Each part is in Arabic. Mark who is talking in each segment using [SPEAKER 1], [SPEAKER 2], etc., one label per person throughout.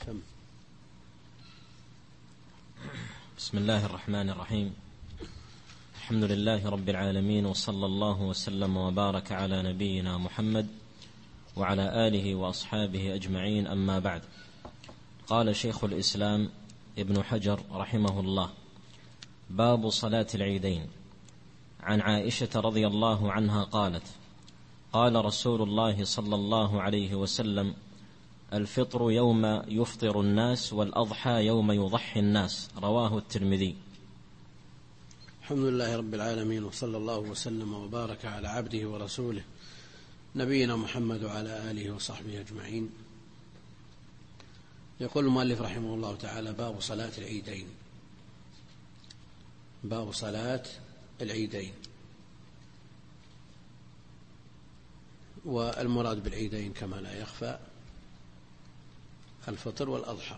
[SPEAKER 1] بسم الله الرحمن الرحيم. الحمد لله رب العالمين، وصلى الله وسلم وبارك على نبينا محمد وعلى آله وأصحابه أجمعين، أما بعد. قال شيخ الإسلام ابن حجر رحمه الله: باب صلاة العيدين. عن عائشة رضي الله عنها قالت: قال رسول الله صلى الله عليه وسلم: الفطر يوم يفطر الناس، والأضحى يوم يضحي الناس. رواه الترمذي.
[SPEAKER 2] الحمد لله رب العالمين، وصلى الله وسلم وبارك على عبده ورسوله نبينا محمد وعلى آله وصحبه أجمعين. يقول المؤلف رحمه الله تعالى: باب صلاة العيدين. باب صلاة العيدين. والمراد بالعيدين كما لا يخفى الفطر والأضحى.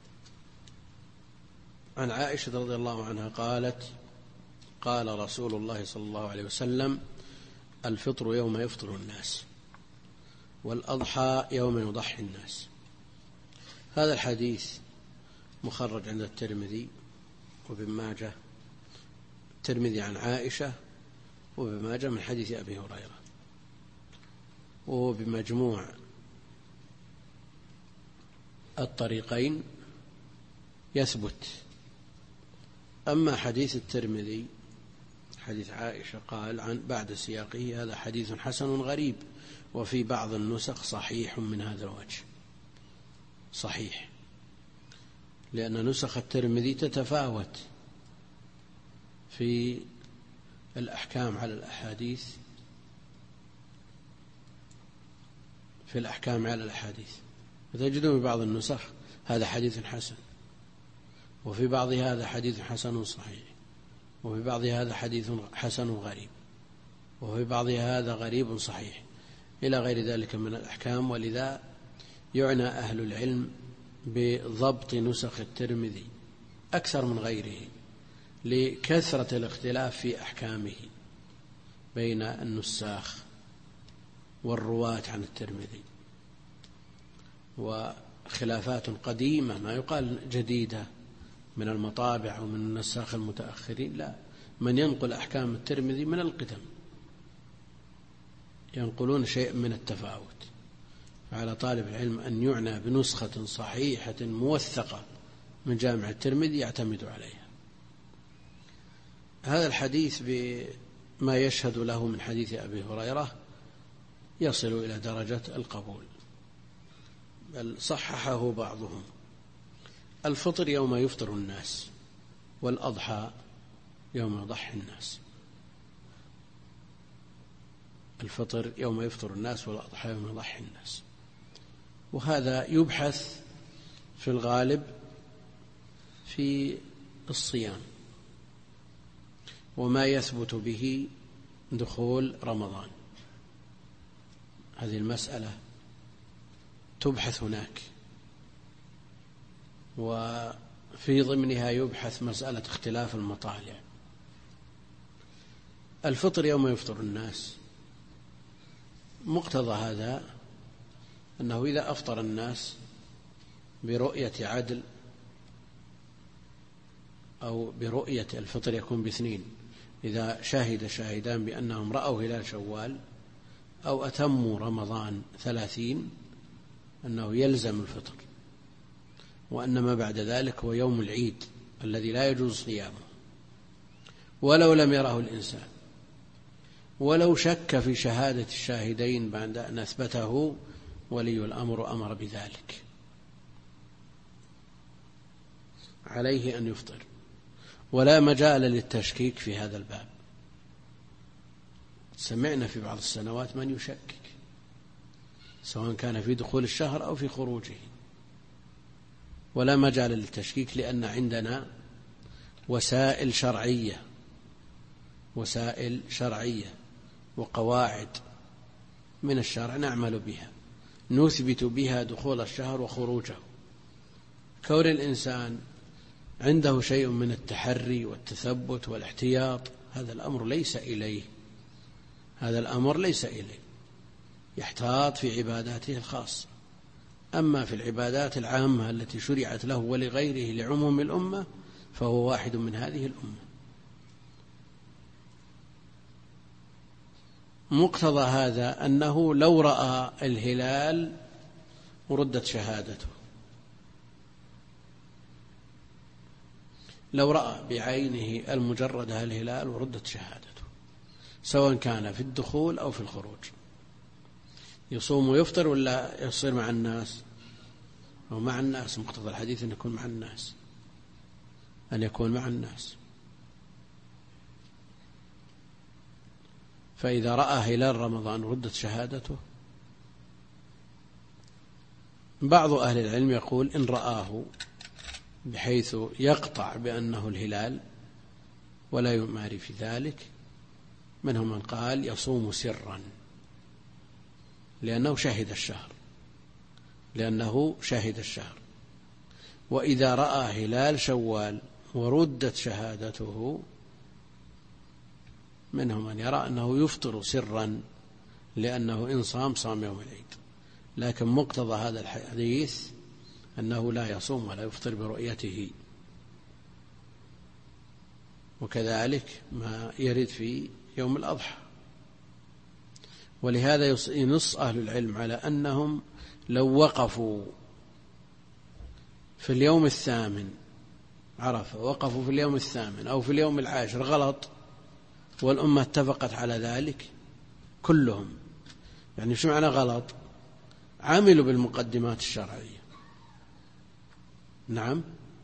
[SPEAKER 2] عن عائشة رضي الله عنها قالت: قال رسول الله صلى الله عليه وسلم: الفطر يوم يفطر الناس، والأضحى يوم يضحي الناس. هذا الحديث مخرج عند الترمذي وابن ماجه. الترمذي عن عائشة، وابن ماجه من حديث أبي هريرة. وبمجموع الطريقين يثبت. أما حديث الترمذي حديث عائشة قال عن بعد سياقه: هذا حديث حسن غريب، وفي بعض النسخ صحيح من هذا الوجه. صحيح، لأن نسخ الترمذي تتفاوت في الأحكام على الأحاديث، فتجدون في بعض النسخ هذا حديث حسن، وفي بعض هذا حديث حسن صحيح، وفي بعض هذا حديث حسن غريب، وفي بعض هذا غريب صحيح، إلى غير ذلك من الأحكام. ولذا يعنى أهل العلم بضبط نسخ الترمذي أكثر من غيره، لكثرة الاختلاف في أحكامه بين النساخ والرواة عن الترمذي، وخلافات قديمة ما يقال جديدة من المطابع ومن النساخ المتأخرين. لا، من ينقل أحكام الترمذي من القدم ينقلون شيء من التفاوت. فعلى طالب العلم أن يعنى بنسخة صحيحة موثقة من جامع الترمذي يعتمد عليها. هذا الحديث بما يشهد له من حديث أبي هريرة يصل إلى درجة القبول، بل صححه بعضهم. الفطر يوم يفطر الناس، والأضحى يوم يضحي الناس. الفطر يوم يفطر الناس، والأضحى يوم يضحي الناس. وهذا يبحث في الغالب في الصيام، وما يثبت به دخول رمضان. هذه المسألة تبحث هناك، وفي ضمنها يبحث مسألة اختلاف المطالع. الفطر يوم يفطر الناس، مقتضى هذا أنه إذا أفطر الناس برؤية عدل، أو برؤية الفطر يكون باثنين: إذا شهد شاهدان بأنهم رأوا هلال شوال، أو أتموا رمضان 30، أنه يلزم الفطر، وأن ما بعد ذلك هو يوم العيد الذي لا يجوز صيامه، ولو لم يره الإنسان، ولو شك في شهادة الشاهدين بعد أن أثبته ولي الأمر أمر بذلك، عليه أن يفطر، ولا مجال للتشكيك في هذا الباب. سمعنا في بعض السنوات من يشكك، سواء كان في دخول الشهر أو في خروجه، ولا مجال للتشكيك، لأن عندنا وسائل شرعية وقواعد من الشرع نعمل بها، نثبت بها دخول الشهر وخروجه. كون الإنسان عنده شيء من التحري والتثبت والاحتياط، هذا الأمر ليس إليه، يحتاط في عباداته الخاصة، أما في العبادات العامة التي شرعت له ولغيره لعموم الأمة فهو واحد من هذه الأمة. مقتضى هذا أنه لو رأى الهلال وردت شهادته، لو رأى بعينه المجردة الهلال وردت شهادته، سواء كان في الدخول أو في الخروج، يصوم ويفطر ولا يصير مع الناس؟ أو مع الناس، مقتضى الحديث أن يكون مع الناس، أن يكون مع الناس. فإذا رأى هلال رمضان وردت شهادته، بعض أهل العلم يقول إن رآه بحيث يقطع بأنه الهلال ولا يماري في ذلك، منهم من قال يصوم سرا لأنه شهد الشهر، وإذا رأى هلال شوال وردت شهادته، منهم من يرى أنه يفطر سرا لأنه إن صام يوم العيد. لكن مقتضى هذا الحديث أنه لا يصوم ولا يفطر برؤيته، وكذلك ما يرد في يوم الأضحى. ولهذا ينص أهل العلم على أنهم لو وقفوا في اليوم الثامن عرفة، وقفوا في اليوم الثامن أو في اليوم العاشر غلط، والأمة اتفقت على ذلك كلهم، يعني شو معنى غلط؟ عملوا بالمقدمات الشرعية، نعم،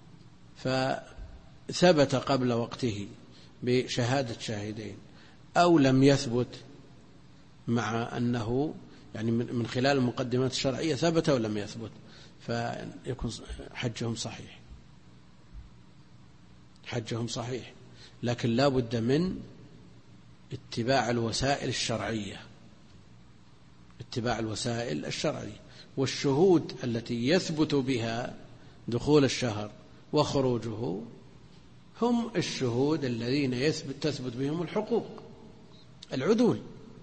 [SPEAKER 2] فثبت قبل وقته بشهادة شاهدين، أو لم يثبت مع أنه يعني من خلال المقدمات الشرعية ثبت أو لم يثبت، فيكون حجهم صحيح. لكن لا بد من اتباع الوسائل الشرعية، والشهود التي يثبت بها دخول الشهر وخروجه هم الشهود الذين تثبت بهم الحقوق، العدول،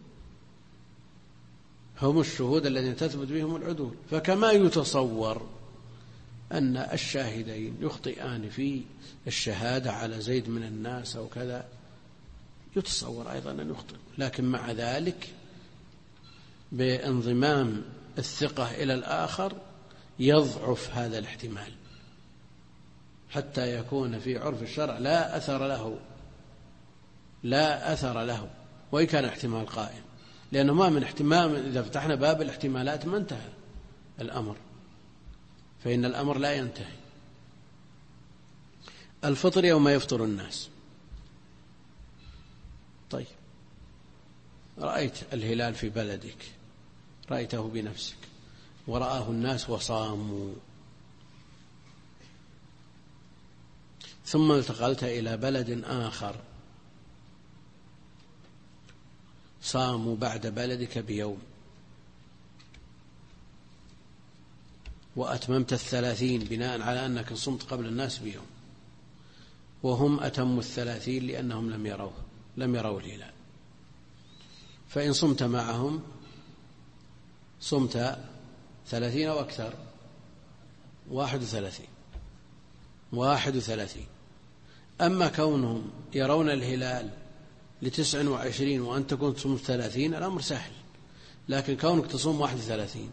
[SPEAKER 2] هم الشهود الذين تثبت بهم العدول. فكما يتصور أن الشاهدين يخطئان في الشهادة على زيد من الناس أو كذا، يتصور أيضا أن يخطئ، لكن مع ذلك بانضمام الثقة إلى الآخر يضعف هذا الاحتمال حتى يكون في عرف الشرع لا أثر له وإن كان احتمال قائم، لأنه ما من احتمال، إذا فتحنا باب الاحتمالات ما انتهى الأمر، فإن الأمر لا ينتهي. الفطر يوم يفطر الناس. طيب، رأيت الهلال في بلدك، رأيته بنفسك ورآه الناس وصاموا، ثم انتقلت إلى بلد آخر صاموا بعد بلدك بيوم، وأتممت 30 بناء على أنك صمت قبل الناس بيوم، وهم أتموا 30 لأنهم لم يروا الهلال. فإن صمت معهم صمت 30 أو أكثر، 31. أما كونهم يرون الهلال ل29 وأنت كنت تصوم 30، الأمر سهل. لكن كونك تصوم 31،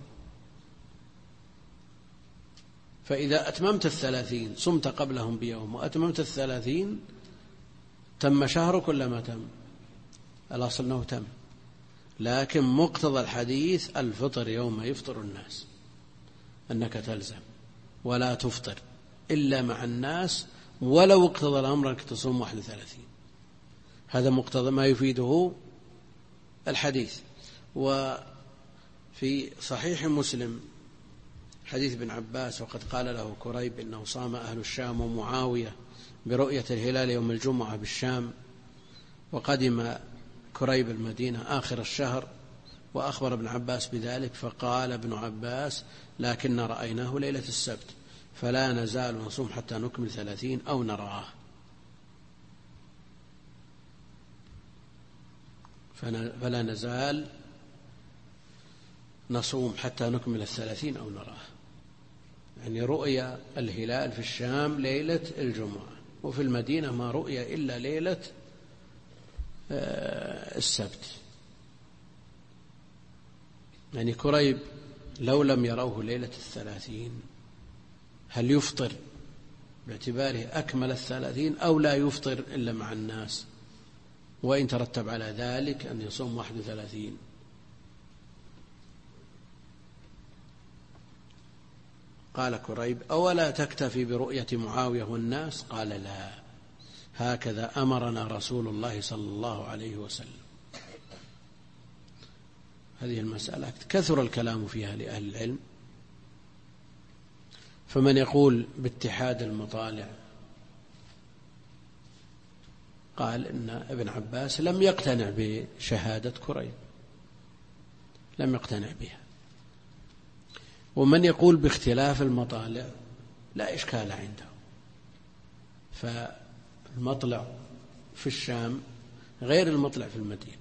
[SPEAKER 2] فإذا أتممت 30 صمت قبلهم بيوم وأتممت 30 تم شهرك ولا ما تم؟ الأصل أنه تم. لكن مقتضى الحديث الفطر يوم يفطر الناس، أنك تلزم ولا تفطر إلا مع الناس، ولو اقتضى الأمر أنك تصوم 31. هذا مقتضى ما يفيده الحديث. وفي صحيح مسلم حديث ابن عباس: وقد قال له كريب إنه صام أهل الشام ومعاوية برؤية الهلال يوم الجمعة بالشام، وقدم كريب المدينة آخر الشهر، وأخبر ابن عباس بذلك، فقال ابن عباس: لكن رأيناه ليلة السبت، فلا نزال نصوم حتى نكمل 30 أو نراه. فلا نزال نصوم حتى نكمل 30 أو نراه. يعني رؤيا الهلال في الشام ليلة الجمعة، وفي المدينة ما رؤيا إلا ليلة السبت. يعني كريب لو لم يروه ليلة 30 هل يفطر باعتباره أكمل 30 أو لا يفطر إلا مع الناس، وإن ترتب على ذلك أن يصوم 31؟ قال كريب: أولا تكتفي برؤية معاوية والناس؟ قال: لا، هكذا أمرنا رسول الله صلى الله عليه وسلم. هذه المسألة كثر الكلام فيها لأهل العلم، فمن يقول باتحاد المطالع قال إن ابن عباس لم يقتنع بشهادة كريب، لم يقتنع بها. ومن يقول باختلاف المطالع لا إشكال عنده، فالمطلع في الشام غير المطلع في المدينة،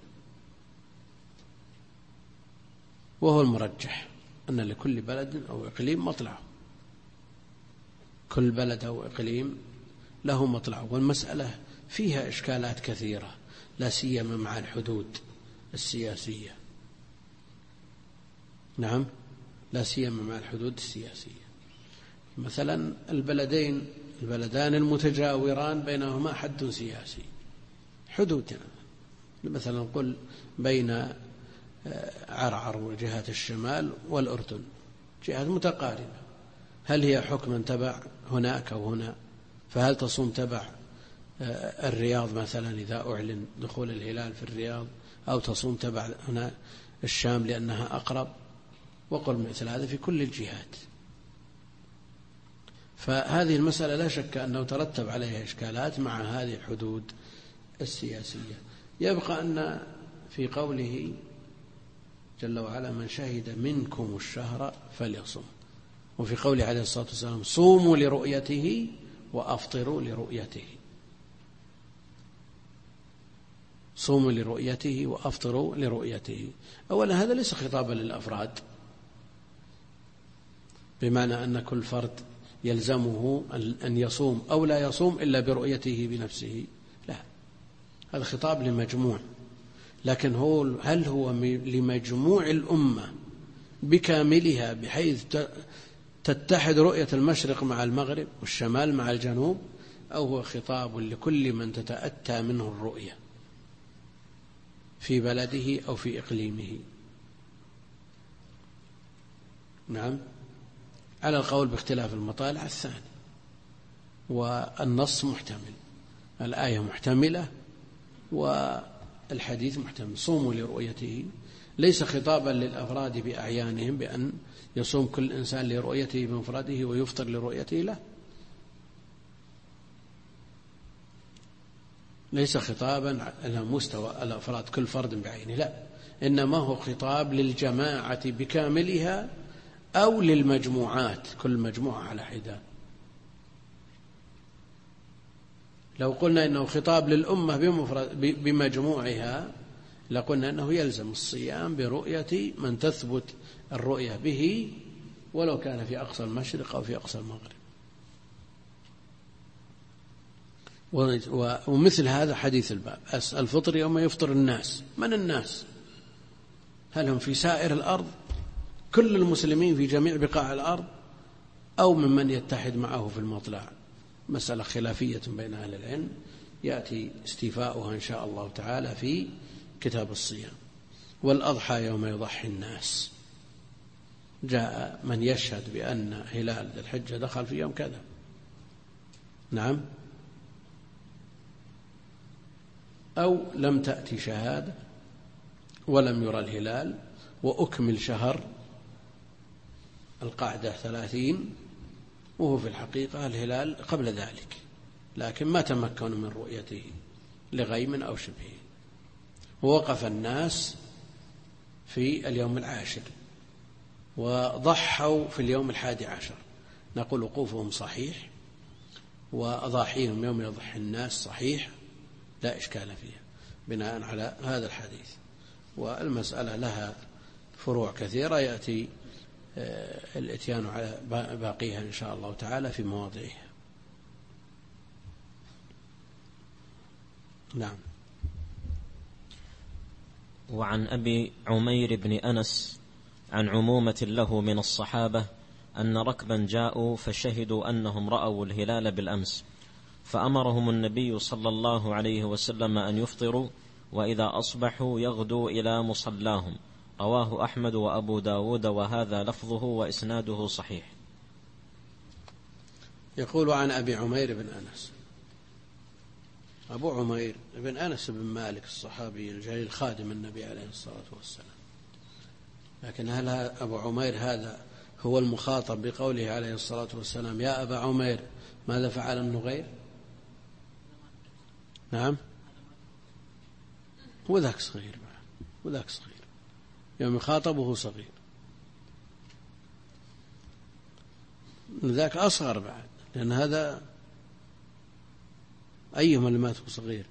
[SPEAKER 2] وهو المرجح أن لكل بلد أو إقليم مطلعه، كل بلد أو إقليم له مطلعه. والمسألة فيها إشكالات كثيرة، لا سيما مع الحدود السياسية. نعم، لا سيما مع الحدود السياسية. مثلا البلدان المتجاوران بينهما حد سياسي، حدودنا مثلا نقول بين عرعر وجهة الشمال والأردن جهات متقاربة، هل هي حكما تبع هناك أو هنا؟ فهل تصوم تبع الرياض مثلا إذا أعلن دخول الهلال في الرياض، أو تصوم تبع هنا الشام لأنها أقرب؟ وقل مثل هذا في كل الجهات. فهذه المسألة لا شك أنه ترتب عليها إشكالات مع هذه الحدود السياسية. يبقى أن في قوله جل وعلا: من شهد منكم الشهر فليصم، وفي قوله عليه الصلاة والسلام: صوموا لرؤيته وأفطروا لرؤيته. صوموا لرؤيته وأفطروا لرؤيته. أولا هذا ليس خطابا للأفراد بمعنى أن كل فرد يلزمه أن يصوم أو لا يصوم إلا برؤيته بنفسه، لا، هذا خطاب لمجموع. لكن هل هو لمجموع الأمة بكاملها بحيث تتحد رؤية المشرق مع المغرب والشمال مع الجنوب، أو هو خطاب لكل من تتأتى منه الرؤية في بلده أو في إقليمه؟ نعم، على القول باختلاف المطالع الثاني. والنص محتمل، الآية محتملة والحديث محتمل. صوموا لرؤيته ليس خطابا للأفراد بأعيانهم بأن يصوم كل إنسان لرؤيته بمفرده ويفطر لرؤيته، لا، ليس خطابا على مستوى الأفراد كل فرد بعينه، لا، إنما هو خطاب للجماعة بكاملها أو للمجموعات كل مجموعة على حدة. لو قلنا إنه خطاب للأمة بمجموعها لقلنا أنه يلزم الصيام برؤية من تثبت الرؤية به ولو كان في أقصى المشرق أو في أقصى المغرب. ومثل هذا حديث الباب: الفطر يوم يفطر الناس. من الناس؟ هل هم في سائر الأرض كل المسلمين في جميع بقاع الأرض، أو ممن يتحد معه في المطلع؟ مسألة خلافية بين أهل العلم يأتي استيفاؤها إن شاء الله تعالى في كتاب الصيام. والأضحى يوم يضحي الناس، جاء من يشهد بأن هلال ذي الحجة دخل في يوم كذا. نعم، أو لم تأتي شهادة ولم يرى الهلال وأكمل شهر القاعدة 30 وهو في الحقيقة الهلال قبل ذلك، لكن ما تمكن من رؤيته لغيم أو شبهه. ووقف الناس في اليوم 10 وضحوا في اليوم 11، نقول وقوفهم صحيح وأضاحيهم يوم يضحي الناس صحيح، لا إشكال فيها بناء على هذا الحديث. والمسألة لها فروع كثيرة يأتي الاتيان على باقيها إن شاء الله تعالى في مواضعها. نعم.
[SPEAKER 1] وعن أبي عمير بن أنس عن عمومة له من الصحابة أن ركبا جاءوا فشهدوا أنهم رأوا الهلال بالأمس، فأمرهم النبي صلى الله عليه وسلم أن يفطروا وإذا أصبحوا يغدوا إلى مصلاهم. رواه أحمد وأبو داود وهذا لفظه وإسناده صحيح.
[SPEAKER 2] يقول عن أبي عمير بن أنس. أبو عمير بن أنس بن مالك الصحابي الجليل خادم النبي عليه الصلاة والسلام، لكن هل أبو عمير هذا هو المخاطب بقوله عليه الصلاة والسلام يا أبا عمير ماذا فعل النغير؟ نعم، وذاك صغير بعد، وذاك صغير يوم يخاطبه صغير، ذاك أصغر بعد، لأن هذا أيهما اللي مات صغير؟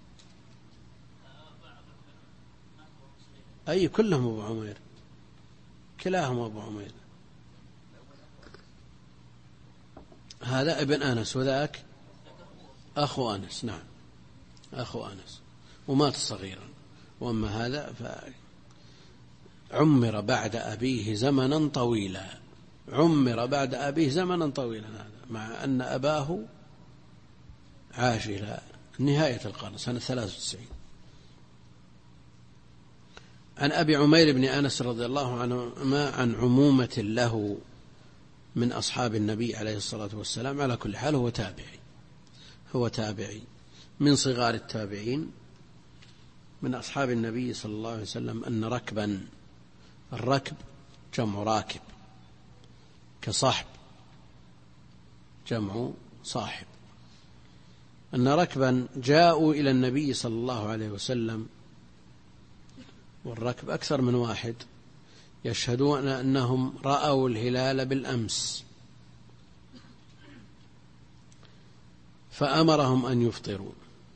[SPEAKER 2] أي كلهم أبو عمير، كلاهم أبو عمير. هذا ابن أنس وذاك أخو أنس. نعم، أخو أنس ومات صغيرا. وأما هذا فعمر بعد أبيه زمنا طويلا، عمر بعد أبيه زمنا طويلا، هذا مع أن أباه عاش إلى نهاية القرن سنة 93. عن أبي عمير بن أنس رضي الله عنه عن عمومة له من أصحاب النبي عليه الصلاة والسلام. على كل حال هو تابعي من صغار التابعين من أصحاب النبي صلى الله عليه وسلم أن ركبا، الركب جمع راكب، كصاحب جمع صاحب، أن ركبا جاءوا إلى النبي صلى الله عليه وسلم، والركب أكثر من واحد، يشهدون أنهم رأوا الهلال بالأمس، فأمرهم أن يفطروا.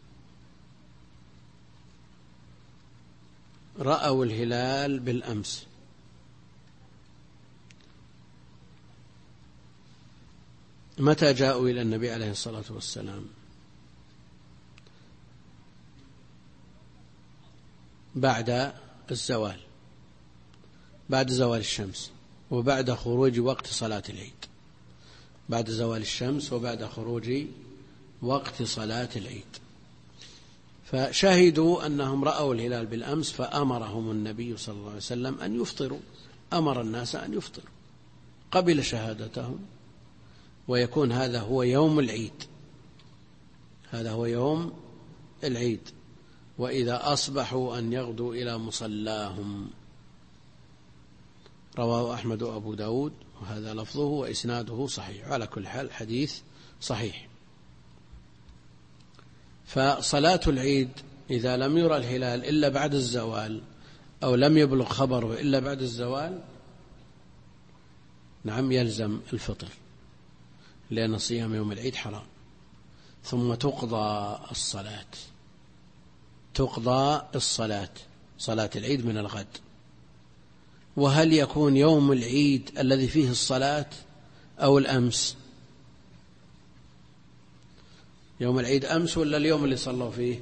[SPEAKER 2] رأوا الهلال بالأمس، متى جاءوا إلى النبي عليه الصلاة والسلام؟ بعد الزوال، بعد زوال الشمس وبعد خروج وقت صلاة العيد، بعد زوال الشمس وبعد خروج وقت صلاة العيد، فشهدوا أنهم رأوا الهلال بالأمس، فأمرهم النبي صلى الله عليه وسلم أن يفطروا، أمر الناس أن يفطروا، قبل شهادتهم، ويكون هذا هو يوم العيد، هذا هو يوم العيد، وإذا أصبحوا أن يغدوا إلى مصلاهم. رواه أحمد وأبو داود وهذا لفظه وإسناده صحيح. على كل حال حديث صحيح. فصلاة العيد إذا لم يرى الهلال إلا بعد الزوال أو لم يبلغ خبره إلا بعد الزوال، نعم يلزم الفطر، لأن صيام يوم العيد حرام. ثم تقضى الصلاة، صلاة العيد من الغد. وهل يكون يوم العيد الذي فيه الصلاة أو الأمس؟ يوم العيد أمس ولا اليوم اللي صلوا فيه؟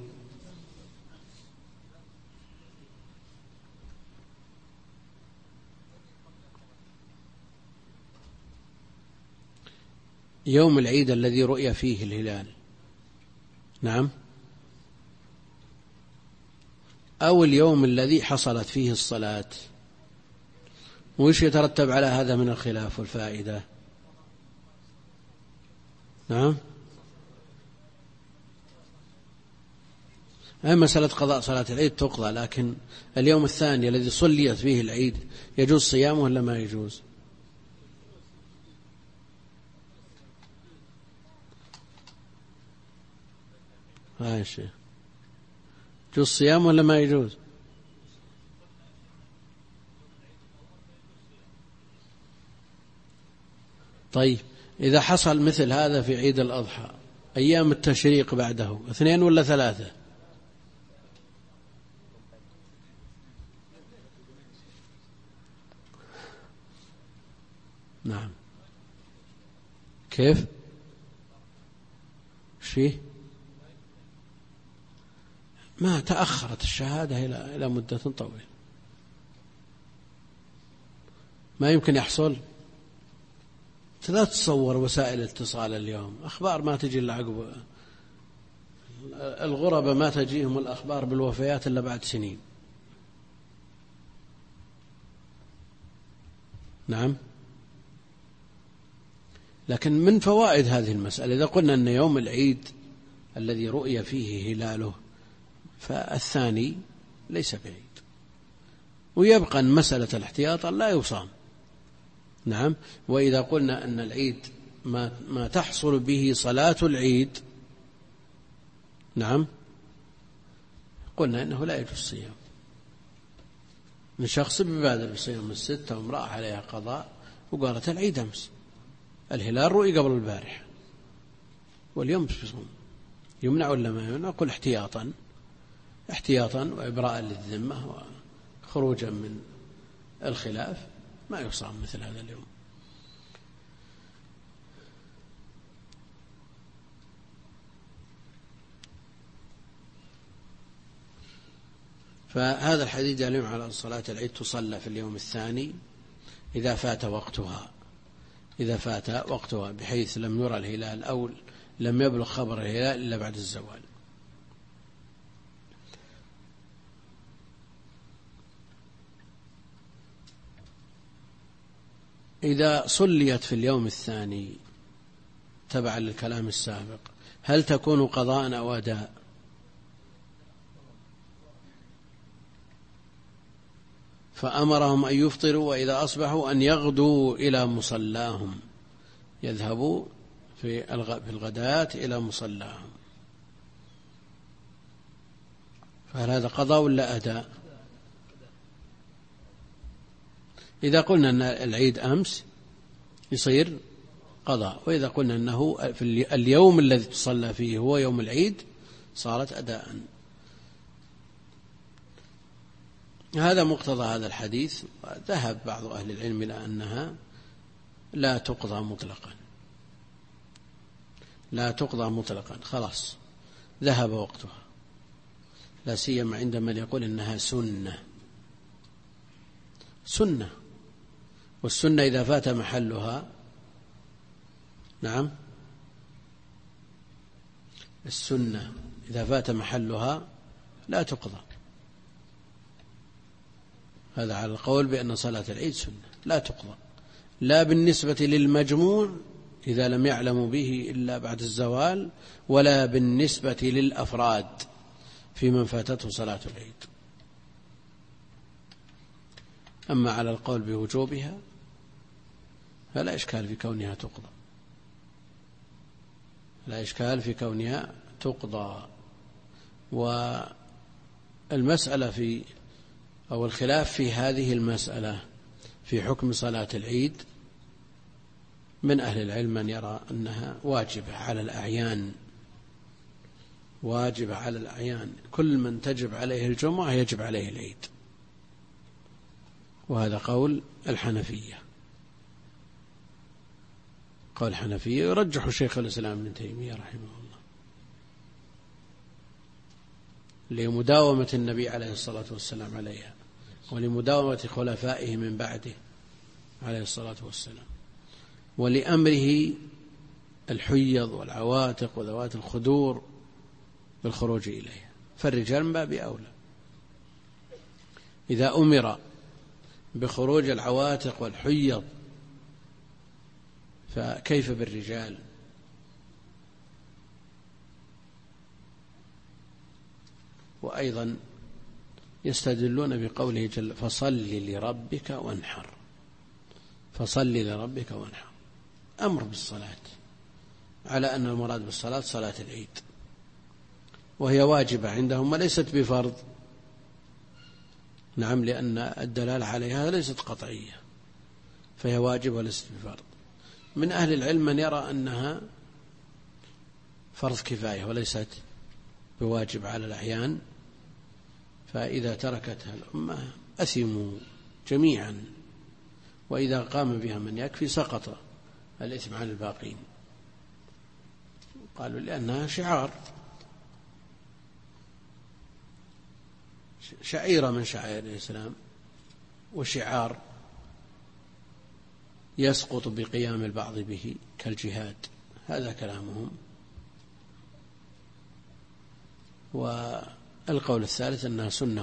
[SPEAKER 2] يوم العيد الذي رؤي فيه الهلال، نعم، أو اليوم الذي حصلت فيه الصلاة. وإيش يترتب على هذا من الخلاف والفائدة؟ نعم، أي مسألة قضاء صلاة العيد تقضى، لكن اليوم الثاني الذي صليت فيه العيد يجوز صيامه ولا ما يجوز؟ يا شيخ، يجوز صيام ولا ما يجوز؟ طيب إذا حصل مثل هذا في عيد الأضحى، أيام التشريق بعده 2 ولا 3؟ نعم. كيف؟ فيه ما تأخرت الشهادة إلى مدة طويلة، ما يمكن يحصل. لا تتصور وسائل الاتصال اليوم أخبار ما تجي إلا عقب، الغرباء ما تجيهم الأخبار بالوفيات إلا بعد سنين. نعم. لكن من فوائد هذه المسألة إذا قلنا أن يوم العيد الذي رؤي فيه هلاله فالثاني ليس بعيد، ويبقى أن مسألة الاحتياط لا يصام. نعم. وإذا قلنا أن العيد ما تحصل به صلاة العيد، نعم، قلنا أنه لا يجوز الصيام. من شخص ببادر بصيام الستة وامرأة عليها قضاء وقالت العيد أمس، الهلال رؤي قبل البارح واليوم بصوم، يمنع ولا ما يمنع؟ نقول احتياطا وإبراء للذمة وخروجا من الخلاف ما يصام مثل هذا اليوم. فهذا الحديث دليل على أن صلاة العيد تصلى في اليوم الثاني إذا فات وقتها بحيث لم يرى الهلال أو لم يبلغ خبر الهلال إلا بعد الزوال. إذا صليت في اليوم الثاني تبعا للكلام السابق هل تكون قضاء أو أداء؟ فأمرهم أن يفطروا وإذا أصبحوا أن يغدوا إلى مصلاهم، يذهبوا في الغداة إلى مصلاهم. فهل هذا قضاء ولا أداء؟ إذا قلنا أن العيد أمس يصير قضاء، وإذا قلنا أنه في اليوم الذي تصلى فيه هو يوم العيد صارت أداء. هذا مقتضى هذا الحديث. ذهب بعض أهل العلم إلى أنها لا تقضى مطلقا، خلاص ذهب وقتها، لا سيما عندما يقول إنها سنة، والسنة إذا فات محلها، نعم، السنة إذا فات محلها لا تقضى. هذا على القول بأن صلاة العيد سنة لا تقضى، لا بالنسبة للمجموع إذا لم يعلموا به إلا بعد الزوال، ولا بالنسبة للأفراد في من فاتته صلاة العيد. أما على القول بوجوبها فلا إشكال في كونها تقضى، والمسألة أو الخلاف في هذه المسألة في حكم صلاة العيد من أهل العلم من يرى أنها واجبة على الأعيان، كل من تجب عليه الجمعة يجب عليه العيد، وهذا قول الحنفية. يرجح شيخ الإسلام ابن تيمية رحمه الله لمداومة النبي عليه الصلاة والسلام عليها، ولمداومة خلفائه من بعده عليه الصلاة والسلام، ولأمره الحيض والعواتق وذوات الخدور بالخروج إليها، فالرجال من باب أولى. إذا أمر بخروج العواتق والحيض فكيف بالرجال؟ وأيضا يستدلون بقوله جل فصل لربك وانحر، أمر بالصلاة، على أن المراد بالصلاة صلاة العيد، وهي واجبة عندهم وليست بفرض. نعم، لأن الدلالة عليها ليست قطعية، فهي واجبة وليست بفرض. من أهل العلم من يرى أنها فرض كفاية وليست بواجب على الأعيان، فإذا تركتها الأمة أثموا جميعا، وإذا قام بها من يكفي سقط الإثم عن الباقين. قالوا لأنها شعيرة من شعائر الإسلام، وشعار يسقط بقيام البعض به كالجهاد، هذا كلامهم. والقول الثالث أنها سنة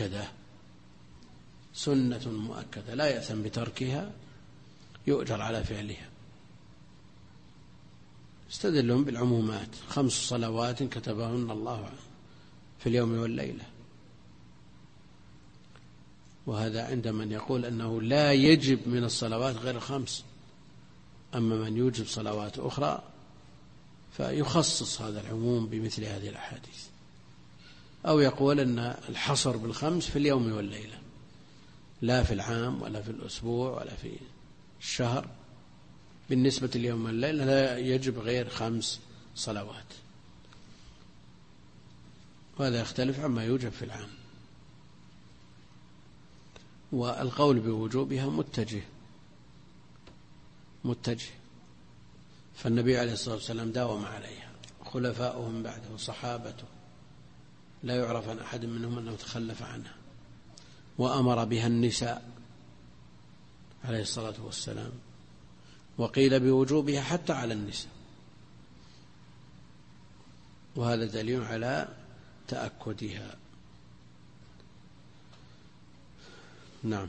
[SPEAKER 2] مؤكدة لا يأثم بتركها، يؤجر على فعلها. استدلهم بالعمومات: 5 صلوات كتبهن الله في اليوم والليلة. وهذا عند من يقول أنه لا يجب من الصلوات غير 5، أما من يوجب صلوات أخرى فيخصص هذا العموم بمثل هذه الأحاديث، أو يقول أن الحصر ب5 في اليوم والليلة، لا في العام ولا في الأسبوع ولا في الشهر. بالنسبة لليوم والليلة لا يجب غير 5 صلوات، وهذا يختلف عما يوجب في العام. والقول بوجوبها متجه، فالنبي عليه الصلاة والسلام داوم عليها، خلفاؤهم بعده وصحابته لا يعرف عن أحد منهم أنه تخلف عنها، وأمر بها النساء عليه الصلاة والسلام، وقيل بوجوبها حتى على النساء، وهذا دليل على تأكدها. نعم.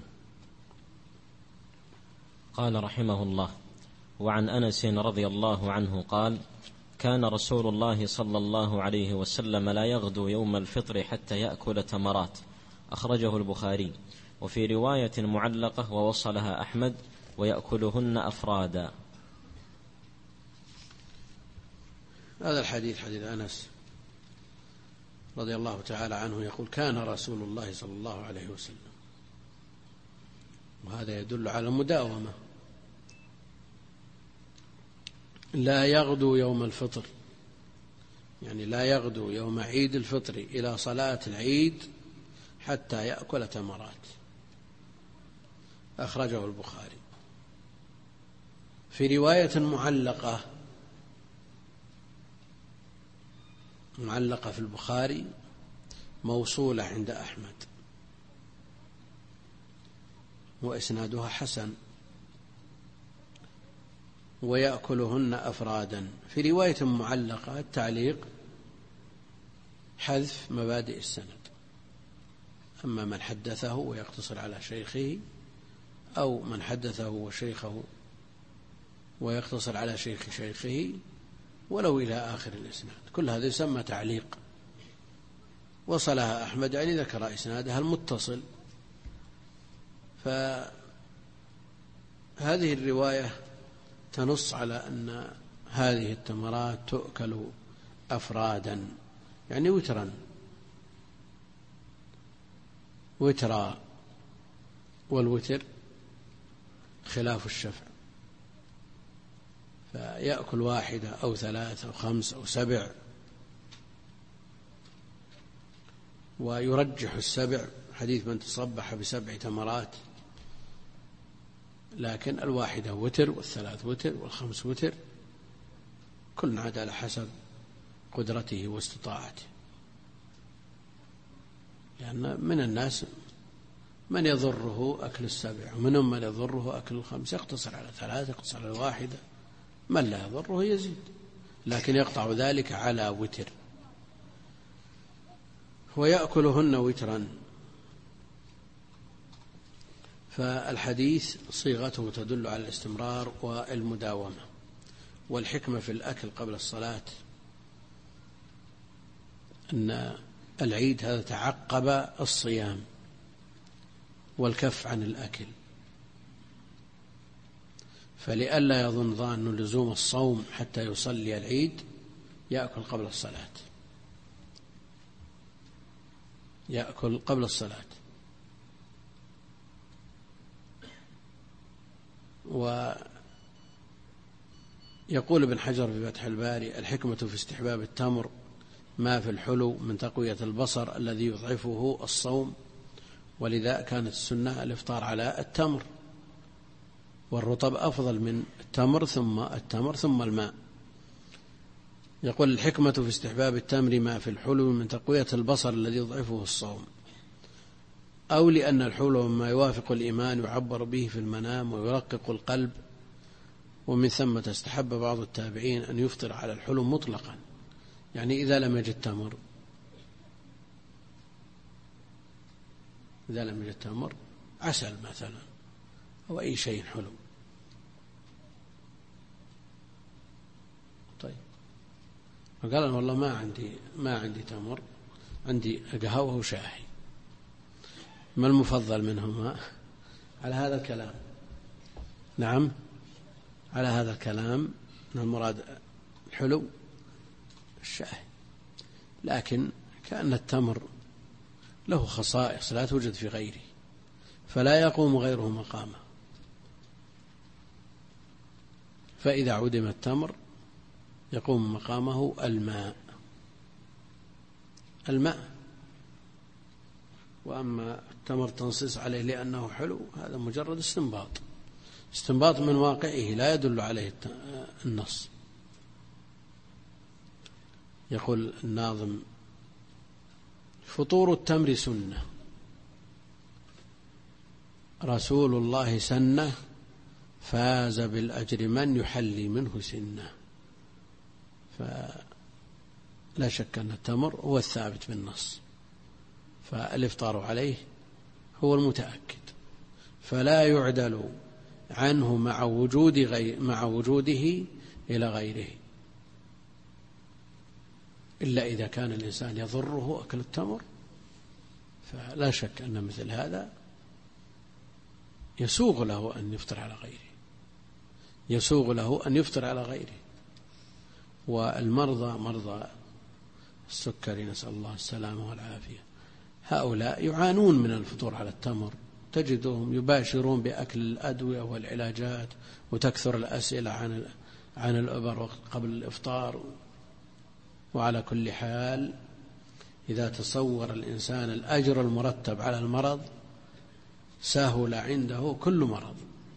[SPEAKER 1] قال رحمه الله: وعن أنس رضي الله عنه قال: كان رسول الله صلى الله عليه وسلم لا يغدو يوم الفطر حتى يأكل تمرات، أخرجه البخاري. وفي رواية معلقة ووصلها أحمد: ويأكلهن أفرادا.
[SPEAKER 2] هذا الحديث حديث أنس رضي الله تعالى عنه يقول: كان رسول الله صلى الله عليه وسلم، وهذا يدل على المداومة، لا يغدو يوم الفطر، يعني لا يغدو يوم عيد الفطر إلى صلاة العيد حتى يأكل تمرات، أخرجه البخاري. في رواية معلقة في البخاري موصولة عند أحمد، وإسنادها حسن: ويأكلهن أفرادا. في رواية معلقة التعليق حذف مبادئ السند، أما من حدثه ويقتصر على شيخه، أو من حدثه وشيخه ويقتصر على شيخه ولو إلى آخر الإسناد، كل هذا يسمى تعليق. وصلها أحمد يعني ذكر إسنادها المتصل. فهذه الرواية تنص على أن هذه التمرات تؤكل أفرادا، يعني وترا، والوتر خلاف الشفع، فيأكل 1 أو 3 أو 5 أو 7، ويرجح 7 حديث من تصبح ب7 تمرات، لكن 1 وتر، 3 وتر، 5 وتر، كل عاد على حسب قدرته واستطاعته. لأن من الناس من يضره أكل 7، ومنهم من يضره أكل 5، يقتصر على 3، يقتصر على 1، من لا يضره يزيد، لكن يقطع ذلك على وتر. ويأكلهن وترا. فالحديث صيغته تدل على الاستمرار والمداومة. والحكمة في الأكل قبل الصلاة أن العيد هذا تعقب الصيام والكف عن الأكل، فلئلا يظن ظان لزوم الصوم حتى يصلي العيد يأكل قبل الصلاة، يأكل قبل الصلاة. ويقول ابن حجر في فتح الباري: الحكمة في استحباب التمر ما في الحلو من تقوية البصر الذي يضعفه الصوم، ولذا كانت السنة الإفطار على التمر والرطب أفضل من التمر ثم الماء. يقول: الحكمة في استحباب التمر ما في الحلو من تقوية البصر الذي يضعفه الصوم، أو لأن الحلو مما يوافق الإيمان يعبر به في المنام ويرقق القلب، ومن ثم استحب بعض التابعين أن يفطر على الحلو مطلقا، يعني إذا لم يجد تمر عسل مثلا أو أي شيء حلو. طيب، فقال: والله ما عندي تمر، عندي قهوة وشاهي، ما المفضل منهما؟ على هذا الكلام، نعم، على هذا الكلام أن المراد الحلو الشاهي، لكن كأن التمر له خصائص لا توجد في غيره، فلا يقوم غيره مقامه، فإذا عدم التمر يقوم مقامه الماء. وأما التمر تنصيص عليه لأنه حلو، هذا مجرد استنباط من واقعه لا يدل عليه النص. يقول الناظم: فطور التمر سنة رسول الله سنة، فاز بالأجر من يحلي منه سنة. فلا شك أن التمر هو الثابت بالنص، فالإفطار عليه هو المتأكد، فلا يعدل عنه مع وجوده إلى غيره، إلا إذا كان الإنسان يضره أكل التمر، فلا شك أن مثل هذا يسوغ له أن يفطر على غيره. والمرضى مرضى السكري نسأل الله السلامة والعافية، هؤلاء يعانون من الفطور على التمر، تجدهم يباشرون بأكل الأدوية والعلاجات، وتكثر الأسئلة عن الإبر قبل الإفطار. وعلى كل حال، إذا تصور الإنسان الأجر المرتب على المرض سهل عنده كل مرض.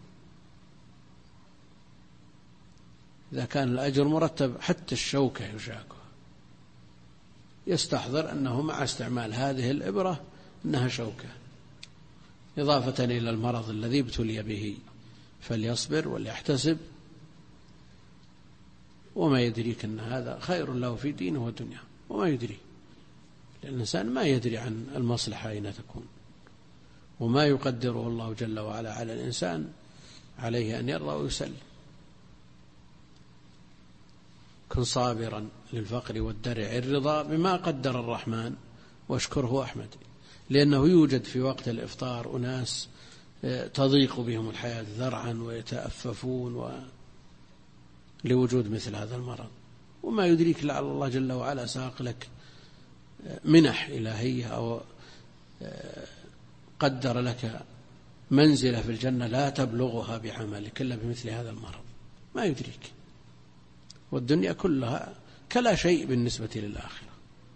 [SPEAKER 2] إذا كان الأجر مرتب حتى الشوكة يشاكها، يستحضر أنه مع استعمال هذه الإبرة أنها شوكة، إضافة إلى المرض الذي ابتلي به، فليصبر وليحتسب، وما يدريك أن هذا خير له في دينه ودنياه، وما يدري، لأن الإنسان ما يدري عن المصلحة أين تكون، وما يقدره الله جل وعلا على الإنسان عليه أن يرضى ويسلم. كن صابرا للفقر والدرع الرضا بما قدر الرحمن واشكره أحمد، لأنه يوجد في وقت الإفطار أناس تضيق بهم الحياة ذرعا ويتأففون لوجود مثل هذا المرض، وما يدريك لعل الله جل وعلا ساق لك منح إلهية، أو قدر لك منزلة في الجنة لا تبلغها بعملك إلا بمثل هذا المرض، ما يدريك. والدنيا كلها كلا شيء بالنسبة للآخرة.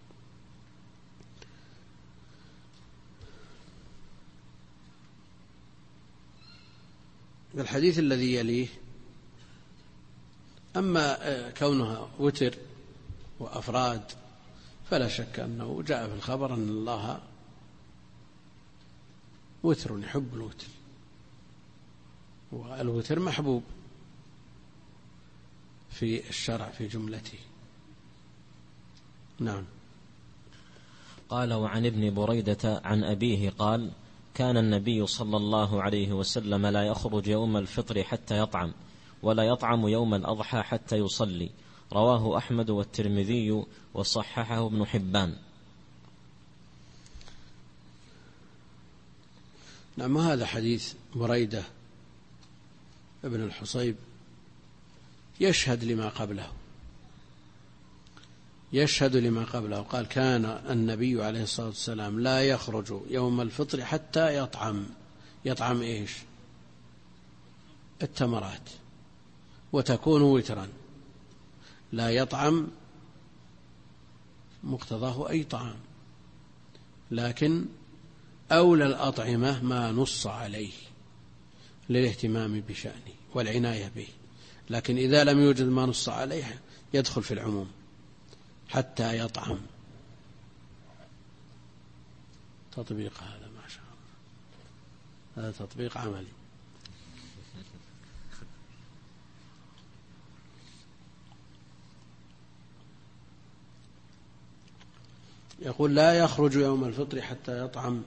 [SPEAKER 2] الحديث الذي يليه: أما كونها وتر وأفراد فلا شك أنه جاء في الخبر أن الله وتر يحب الوتر، والوتر محبوب في الشرع في جملته. نعم.
[SPEAKER 1] قال: وعن ابن بريدة عن أبيه قال: كان النبي صلى الله عليه وسلم لا يخرج يوم الفطر حتى يطعم، ولا يطعم يوم الأضحى حتى يصلي. رواه أحمد والترمذي وصححه ابن حبان.
[SPEAKER 2] نعم، هذا حديث بريدة ابن الحصيب يشهد لما قبله. قال: كان النبي عليه الصلاة والسلام لا يخرج يوم الفطر حتى يطعم إيش؟ التمرات، وتكون وترا، لا يطعم مقتضاه أي طعام، لكن أولى الأطعمة ما نص عليه، للاهتمام بشأنه والعناية به، لكن إذا لم يوجد ما نص عليه يدخل في العموم حتى يطعم. تطبيق هذا ما شاء الله، هذا تطبيق عملي. يقول لا يخرج يوم الفطر حتى يطعم.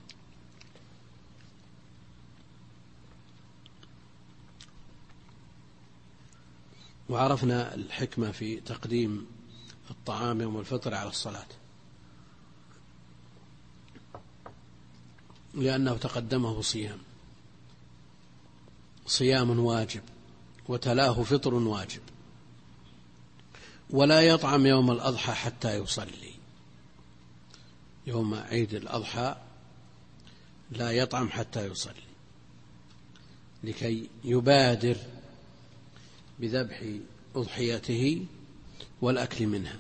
[SPEAKER 2] وعرفنا الحكمة في تقديم الطعام يوم الفطر على الصلاة، لأنه تقدمه صيام واجب وتلاه فطر واجب. ولا يطعم يوم الأضحى حتى يصلي، يوم عيد الأضحى لا يطعم حتى يصلي لكي يبادر بذبح أضحيته والأكل منها.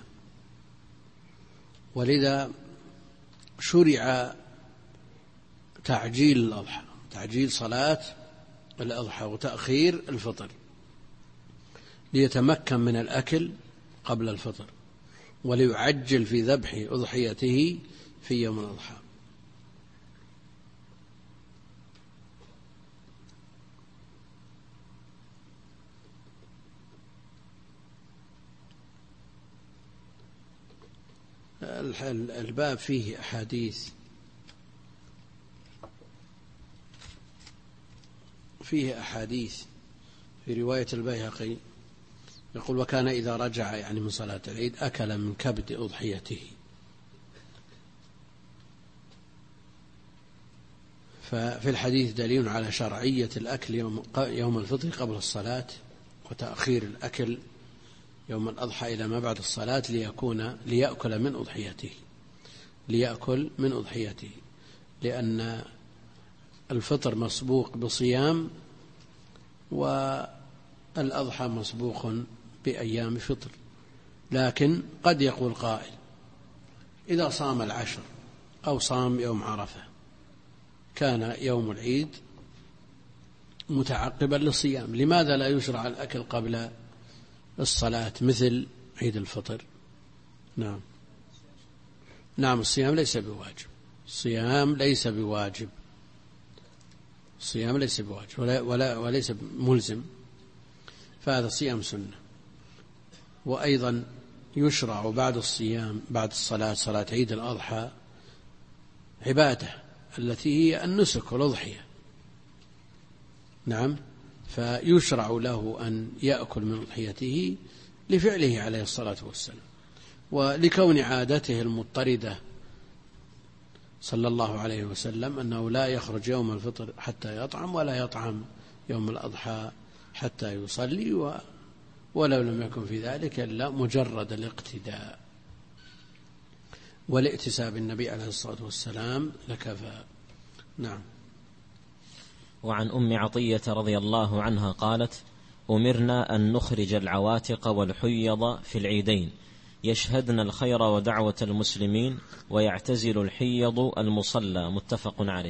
[SPEAKER 2] ولذا شرع تعجيل الأضحى، تعجيل صلاة الأضحى وتأخير الفطر، ليتمكن من الأكل قبل الفطر وليعجل في ذبح أضحيته في يوم الأضحى. الباب فيه أحاديث، في رواية البيهقي يقول وكان إذا رجع يعني من صلاة العيد أكل من كبد أضحيته. ففي الحديث دليل على شرعية الأكل يوم الفطر قبل الصلاة، وتأخير الأكل يوم الأضحى إلى ما بعد الصلاة ليأكل من أضحيته، لأن الفطر مسبوق بصيام والأضحى مسبوق بأيام فطر. لكن قد يقول قائل إذا صام العشر أو صام يوم عرفة كان يوم العيد متعقبا للصيام، لماذا لا يشرع الأكل قبل الصلاة مثل عيد الفطر؟ نعم الصيام ليس بواجب وليس ملزم، فهذا صيام سنة. وأيضا يشرع بعد الصيام بعد الصلاة، صلاة عيد الأضحى عبادة التي هي النسك والأضحية، نعم، فيشرع له أن يأكل من أضحيته لفعله عليه الصلاة والسلام، ولكون عادته المضطردة صلى الله عليه وسلم أنه لا يخرج يوم الفطر حتى يطعم، ولا يطعم يوم الأضحى حتى يصلي، ولو لم يكن في ذلك إلا مجرد الاقتداء والائتساب النبي عليه الصلاة والسلام لكفى. نعم.
[SPEAKER 1] وعن أم عطية رضي الله عنها قالت أمرنا أن نخرج العواتق والحيض في العيدين يشهدن الخير ودعوة المسلمين ويعتزل الحيض المصلى، متفق عليه.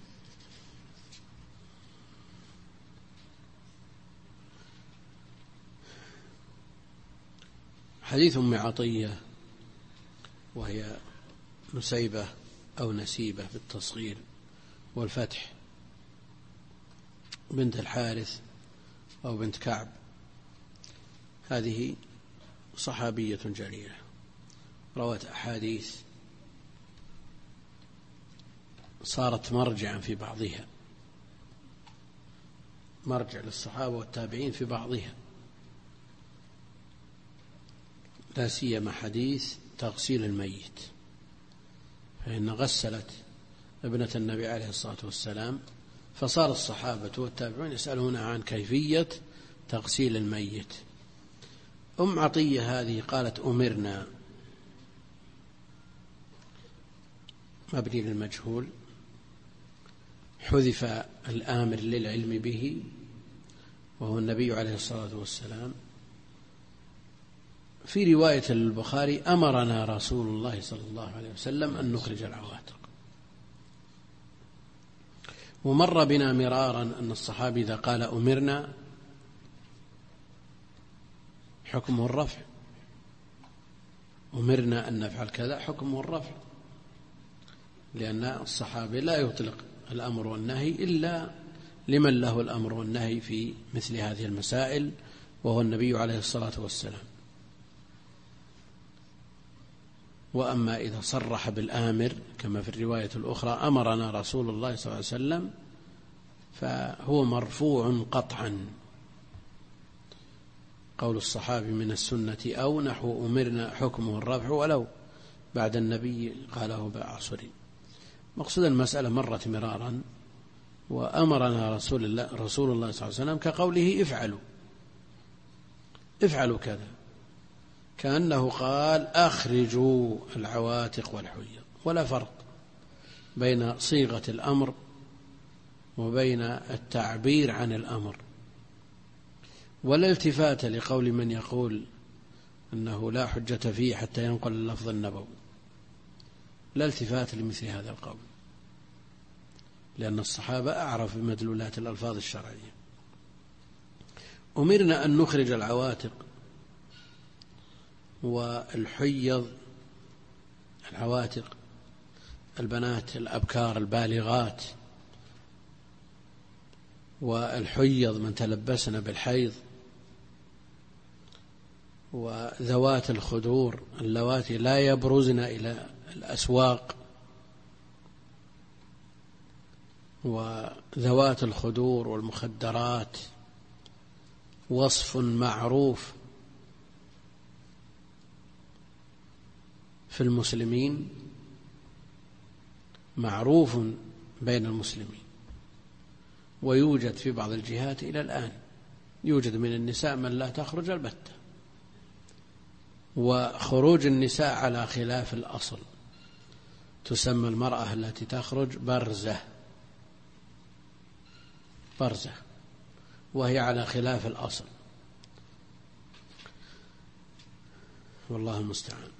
[SPEAKER 2] حديث أم عطية وهي نسيبة أو نسيبة بالتصغير والفتح بنت الحارث أو بنت كعب، هذه صحابية جليلة روت أحاديث صارت مرجعا في بعضها، مرجع للصحابة والتابعين في بعضها، لا سيما حديث تغسيل الميت، فإن غسلت ابنة النبي عليه الصلاة والسلام، فصار الصحابة والتابعون يسألون عن كيفية تغسيل الميت. أم عطية هذه قالت أمرنا، مبني للمجهول، حذف الآمر للعلم به وهو النبي عليه الصلاة والسلام. في رواية البخاري أمرنا رسول الله صلى الله عليه وسلم أن نخرج العواتق. ومر بنا مرارا أن الصحابي إذا قال أمرنا حكمه الرفع، أمرنا أن نفعل كذا حكمه الرفع، لأن الصحابي لا يطلق الأمر والنهي إلا لمن له الأمر والنهي في مثل هذه المسائل، وهو النبي عليه الصلاة والسلام. وأما إذا صرح بالآمر كما في الرواية الأخرى أمرنا رسول الله صلى الله عليه وسلم، فهو مرفوع قطعا، قول الصحابي من السنة أو نحو أمرنا حكمه الرفع ولو بعد النبي قاله بعصر. مقصود المسألة مرت مرارا، وأمرنا رسول الله صلى الله عليه وسلم كقوله افعلوا كذا، كأنه قال أخرجوا العواتق والحيض. ولا فرق بين صيغة الأمر وبين التعبير عن الأمر، ولا التفات لقول من يقول أنه لا حجة فيه حتى ينقل اللفظ النبوي، لا التفات لمثل هذا القول، لأن الصحابة أعرف بمدلولات الألفاظ الشرعية. أمرنا أن نخرج العواتق والحيض، العواتق البنات الأبكار البالغات، والحيض من تلبسن بالحيض، وذوات الخدور اللواتي لا يبرزن إلى الأسواق، وذوات الخدور والمخدرات وصف معروف في المسلمين، معروف بين المسلمين، ويوجد في بعض الجهات إلى الآن، يوجد من النساء من لا تخرج البتة، وخروج النساء على خلاف الأصل، تسمى المرأة التي تخرج برزة، وهي على خلاف الأصل، والله المستعان.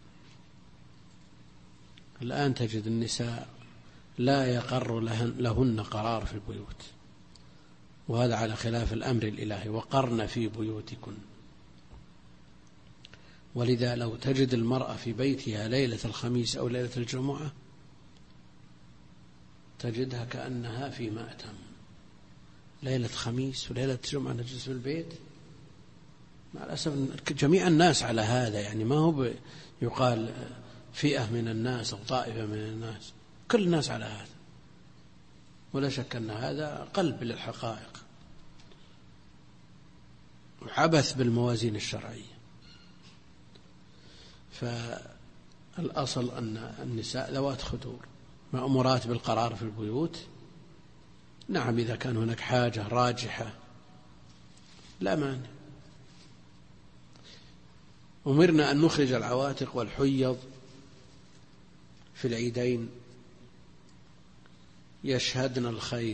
[SPEAKER 2] الآن تجد النساء لا يقر لهن قرار في البيوت، وهذا على خلاف الأمر الإلهي، وقرن في بيوتكن. ولذا لو تجد المرأة في بيتها ليلة الخميس أو ليلة الجمعة تجدها كأنها في مأتم، ليلة خميس وليلة جمعة نجلس في البيت. مع الأسف جميع الناس على هذا، يعني ما هو يقال فئة من الناس أو طائفة من الناس، كل الناس على هذا، ولا شك أن هذا قلب للحقائق وعبث بالموازين الشرعية. فالأصل أن النساء ذوات خدور مأمورات بالقرار في البيوت، نعم إذا كان هناك حاجة راجحة لا مانع. أمرنا أن نخرج العواتق والحيض في العيدين يشهدن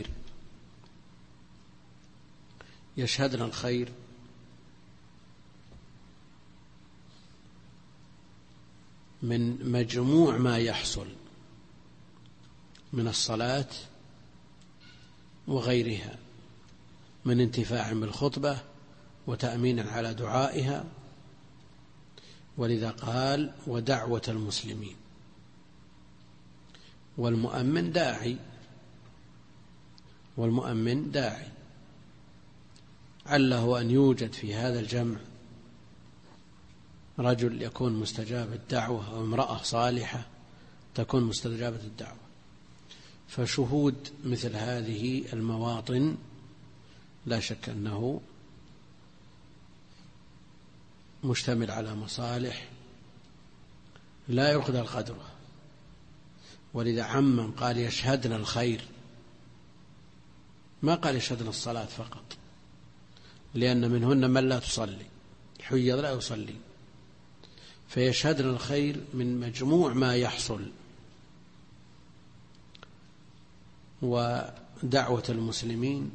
[SPEAKER 2] الخير من مجموع ما يحصل من الصلاة وغيرها، من انتفاع بالخطبة وتأمين على دعائها. ولذا قال ودعوة المسلمين، والمؤمن داعي عله أن يوجد في هذا الجمع رجل يكون مستجاب الدعوة أو امرأة صالحة تكون مستجابة الدعوة. فشهود مثل هذه المواطن لا شك أنه مشتمل على مصالح لا يقدر قدرها. ولذا عمم قال يشهدنا الخير، ما قال يشهدنا الصلاة فقط، لأن منهن من لا تصلي، الحيض لا يصلي، فيشهدنا الخير من مجموع ما يحصل. ودعوة المسلمين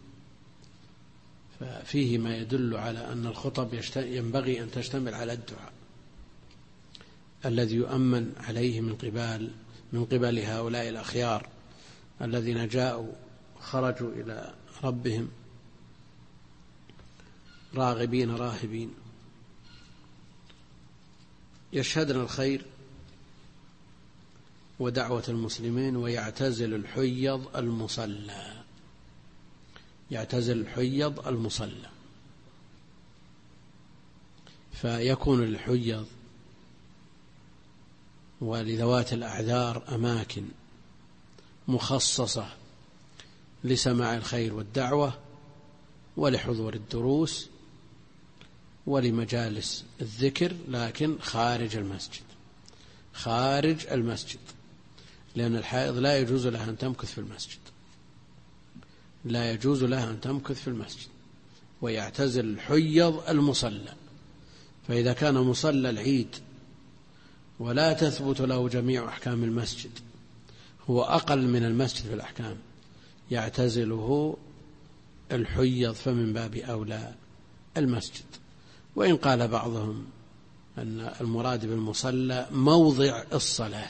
[SPEAKER 2] ففيه ما يدل على أن الخطب ينبغي أن تشتمل على الدعاء الذي يؤمن عليه من قبل هؤلاء الأخيار الذين جاءوا خرجوا إلى ربهم راغبين راهبين يشهدن الخير ودعوة المسلمين ويعتزل الحيض المصلى، يعتزل الحيض المصلى، فيكون الحيض ولذوات الأعذار أماكن مخصصة لسماع الخير والدعوة ولحضور الدروس ولمجالس الذكر، لكن خارج المسجد، خارج المسجد، لأن الحائض لا يجوز لها أن تمكث في المسجد، لا يجوز لها أن تمكث في المسجد. ويعتزل الحيض المصلى، فإذا كان مصلى العيد ولا تثبت له جميع أحكام المسجد، هو أقل من المسجد في الأحكام، يعتزله الحيض، فمن باب أولى المسجد. وإن قال بعضهم أن المراد بالمصلى موضع الصلاة،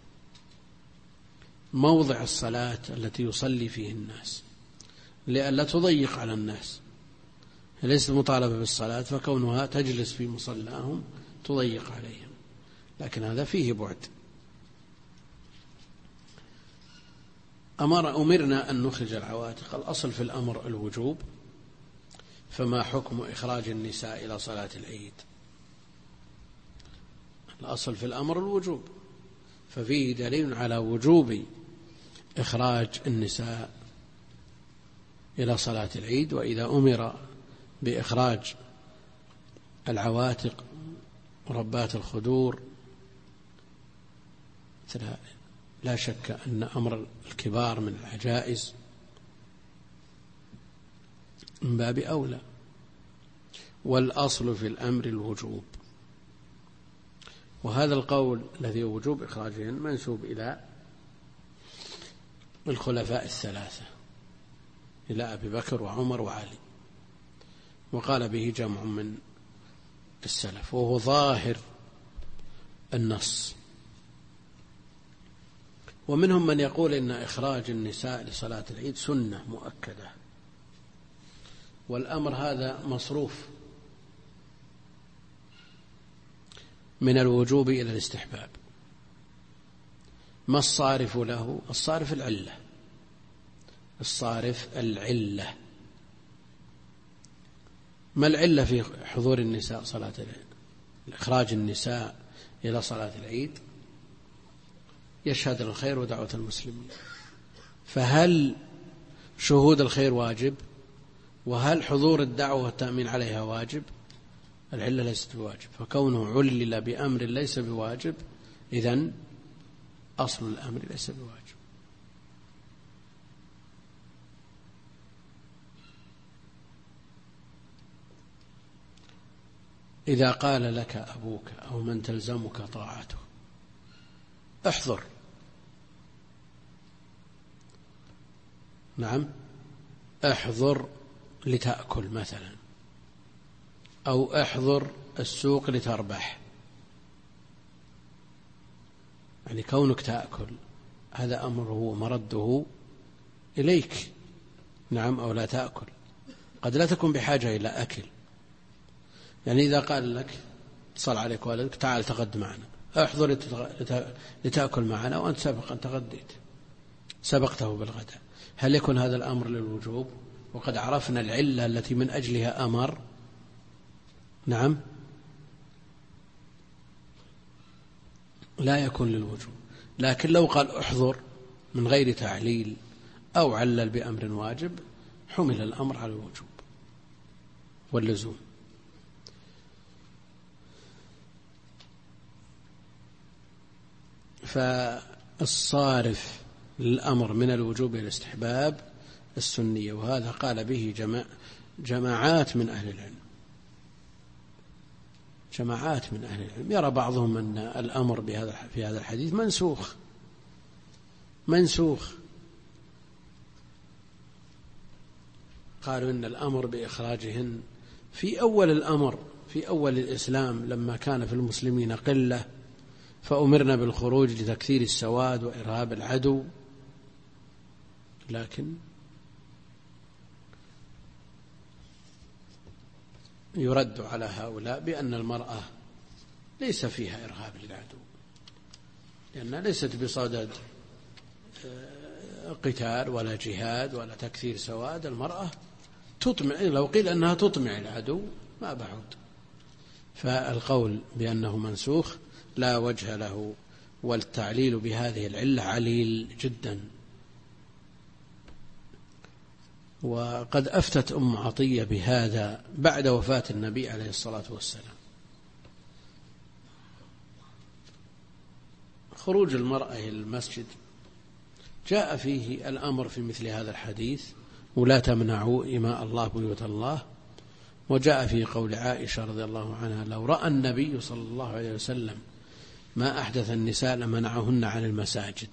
[SPEAKER 2] موضع الصلاة التي يصلي فيه الناس، لئلا تضيق على الناس، ليست مطالبة بالصلاة، فكونها تجلس في مصلاهم تضيق عليهم، لكن هذا فيه بعد. أمرنا أن نخرج العواتق، الأصل في الأمر الوجوب، فما حكم إخراج النساء إلى صلاة العيد؟ الأصل في الأمر الوجوب، ففيه دليل على وجوب إخراج النساء إلى صلاة العيد. وإذا أمر بإخراج العواتق وربات الخدور لا شك أن أمر الكبار من العجائز من باب أولى، والأصل في الأمر الوجوب. وهذا القول الذي وجوب إخراجهن منسوب إلى الخلفاء الثلاثة، إلى أبي بكر وعمر وعلي، وقال به جمع من السلف، وهو ظاهر النص. ومنهم من يقول إن إخراج النساء لصلاة العيد سنة مؤكدة، والأمر هذا مصروف من الوجوب إلى الاستحباب. ما الصارف له؟ الصارف العلة، الصارف العلة. ما العلة في حضور النساء صلاة العيد؟ إخراج النساء إلى صلاة العيد يشهد الخير ودعوة المسلمين، فهل شهود الخير واجب؟ وهل حضور الدعوة والتأمين عليها واجب؟ العلة ليست بواجب، فكونه علل بأمر ليس بواجب إذن أصل الأمر ليس بواجب. إذا قال لك أبوك أو من تلزمك طاعته احضر، نعم احضر لتأكل مثلا، أو احضر السوق لتربح، يعني كونك تأكل هذا أمره مرده إليك، نعم، أو لا تأكل، قد لا تكون بحاجة إلى أكل. يعني إذا قال لك اتصل عليك والدك تعال تغد معنا، احضر لتأكل معنا وأنت سابقا تغديت، سبقته بالغداء، هل يكون هذا الأمر للوجوب؟ وقد عرفنا العلة التي من أجلها أمر، نعم، لا يكون للوجوب. لكن لو قال احضر من غير تعليل أو علل بأمر واجب حمل الأمر على الوجوب واللزوم. فالصارف للأمر من الوجوب إلى الاستحباب السنية، وهذا قال به جماعات من أهل العلم، جماعات من أهل العلم. يرى بعضهم أن الأمر في هذا الحديث منسوخ، قالوا إن الأمر بإخراجهن في أول الأمر، في أول الإسلام لما كان في المسلمين قلة، فأمرنا بالخروج لتكثير السواد وإرهاب العدو، لكن يرد على هؤلاء بأن المرأة ليس فيها إرهاب للعدو، لأنها ليست بصدد قتال ولا جهاد ولا تكثير سواد. المرأة تطمع، لو قيل أنها تطمع العدو ما بعد. فالقول بأنه منسوخ لا وجه له، والتعليل بهذه العلة عليل جدا. وقد أفتت أم عطية بهذا بعد وفاة النبي عليه الصلاة والسلام. خروج المرأة إلى المسجد جاء فيه الأمر في مثل هذا الحديث: ولا تمنعوا إماء الله بيوت الله. وجاء في قول عائشة رضي الله عنها: لو رأى النبي صلى الله عليه وسلم ما أحدث النساء لمنعهن عن المساجد.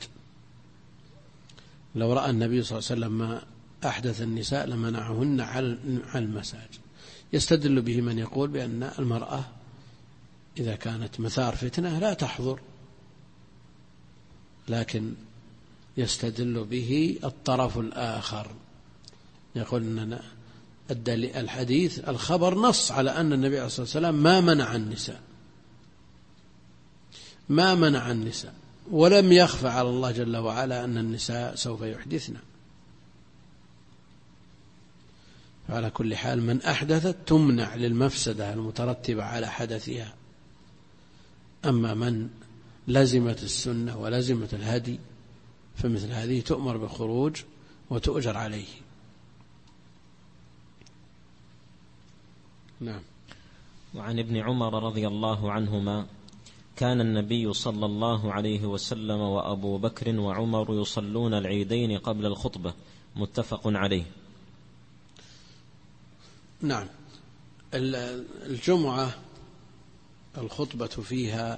[SPEAKER 2] لو رأى النبي صلى الله عليه وسلم ما أحدث النساء لمنعهن عن المساجد. يستدل به من يقول بأن المرأة إذا كانت مثار فتنة لا تحضر، لكن يستدل به الطرف الآخر، يقول أننا الحديث الخبر نص على أن النبي عليه الصلاة والسلام ما منع النساء، ولم يخفى على الله جل وعلا أن النساء سوف يحدثن. فعلى كل حال من أحدثت تمنع للمفسدة المترتبة على حدثها. أما من لزمت السنة ولزمت الهدي فمثل هذه تؤمر بالخروج وتؤجر عليه. نعم.
[SPEAKER 1] وعن ابن عمر رضي الله عنهما: كان النبي صلى الله عليه وسلم وأبو بكر وعمر يصلون العيدين قبل الخطبة. متفق عليه.
[SPEAKER 2] نعم. الجمعة الخطبة فيها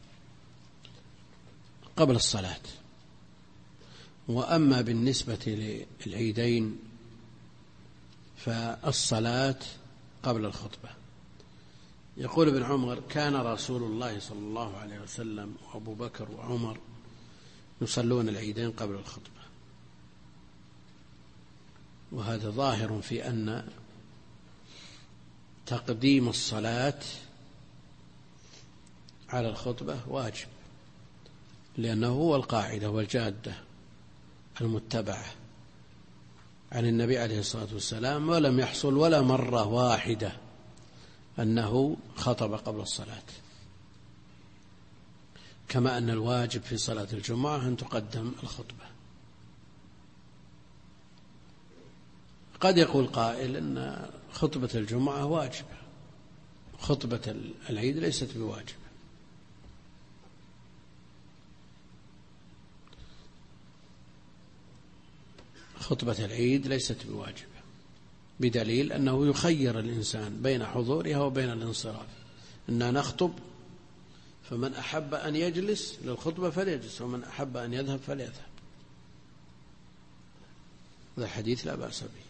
[SPEAKER 2] قبل الصلاة، وأما بالنسبة للعيدين فالصلاة قبل الخطبة. يقول ابن عمر: كان رسول الله صلى الله عليه وسلم وأبو بكر وعمر يصلون العيدين قبل الخطبة. وهذا ظاهر في أن تقديم الصلاة على الخطبة واجب، لأنه هو القاعدة والجادة المتبعة عن النبي عليه الصلاة والسلام، ولم يحصل ولا مرة واحدة أنه خطب قبل الصلاة. كما أن الواجب في صلاة الجمعة أن تقدم الخطبة. قد يقول قائل أن خطبة الجمعة واجبة، خطبة العيد ليست بواجبة. خطبة العيد ليست بواجبة، بدليل أنه يخير الإنسان بين حضورها وبين الانصراف. إننا نخطب فمن أحب أن يجلس للخطبة فليجلس، ومن أحب أن يذهب فليذهب. هذا الحديث لا بأس به،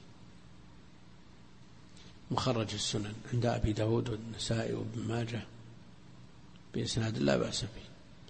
[SPEAKER 2] مخرج السنن عند أبي داود والنسائي وابن ماجه بإسناد لا بأس به.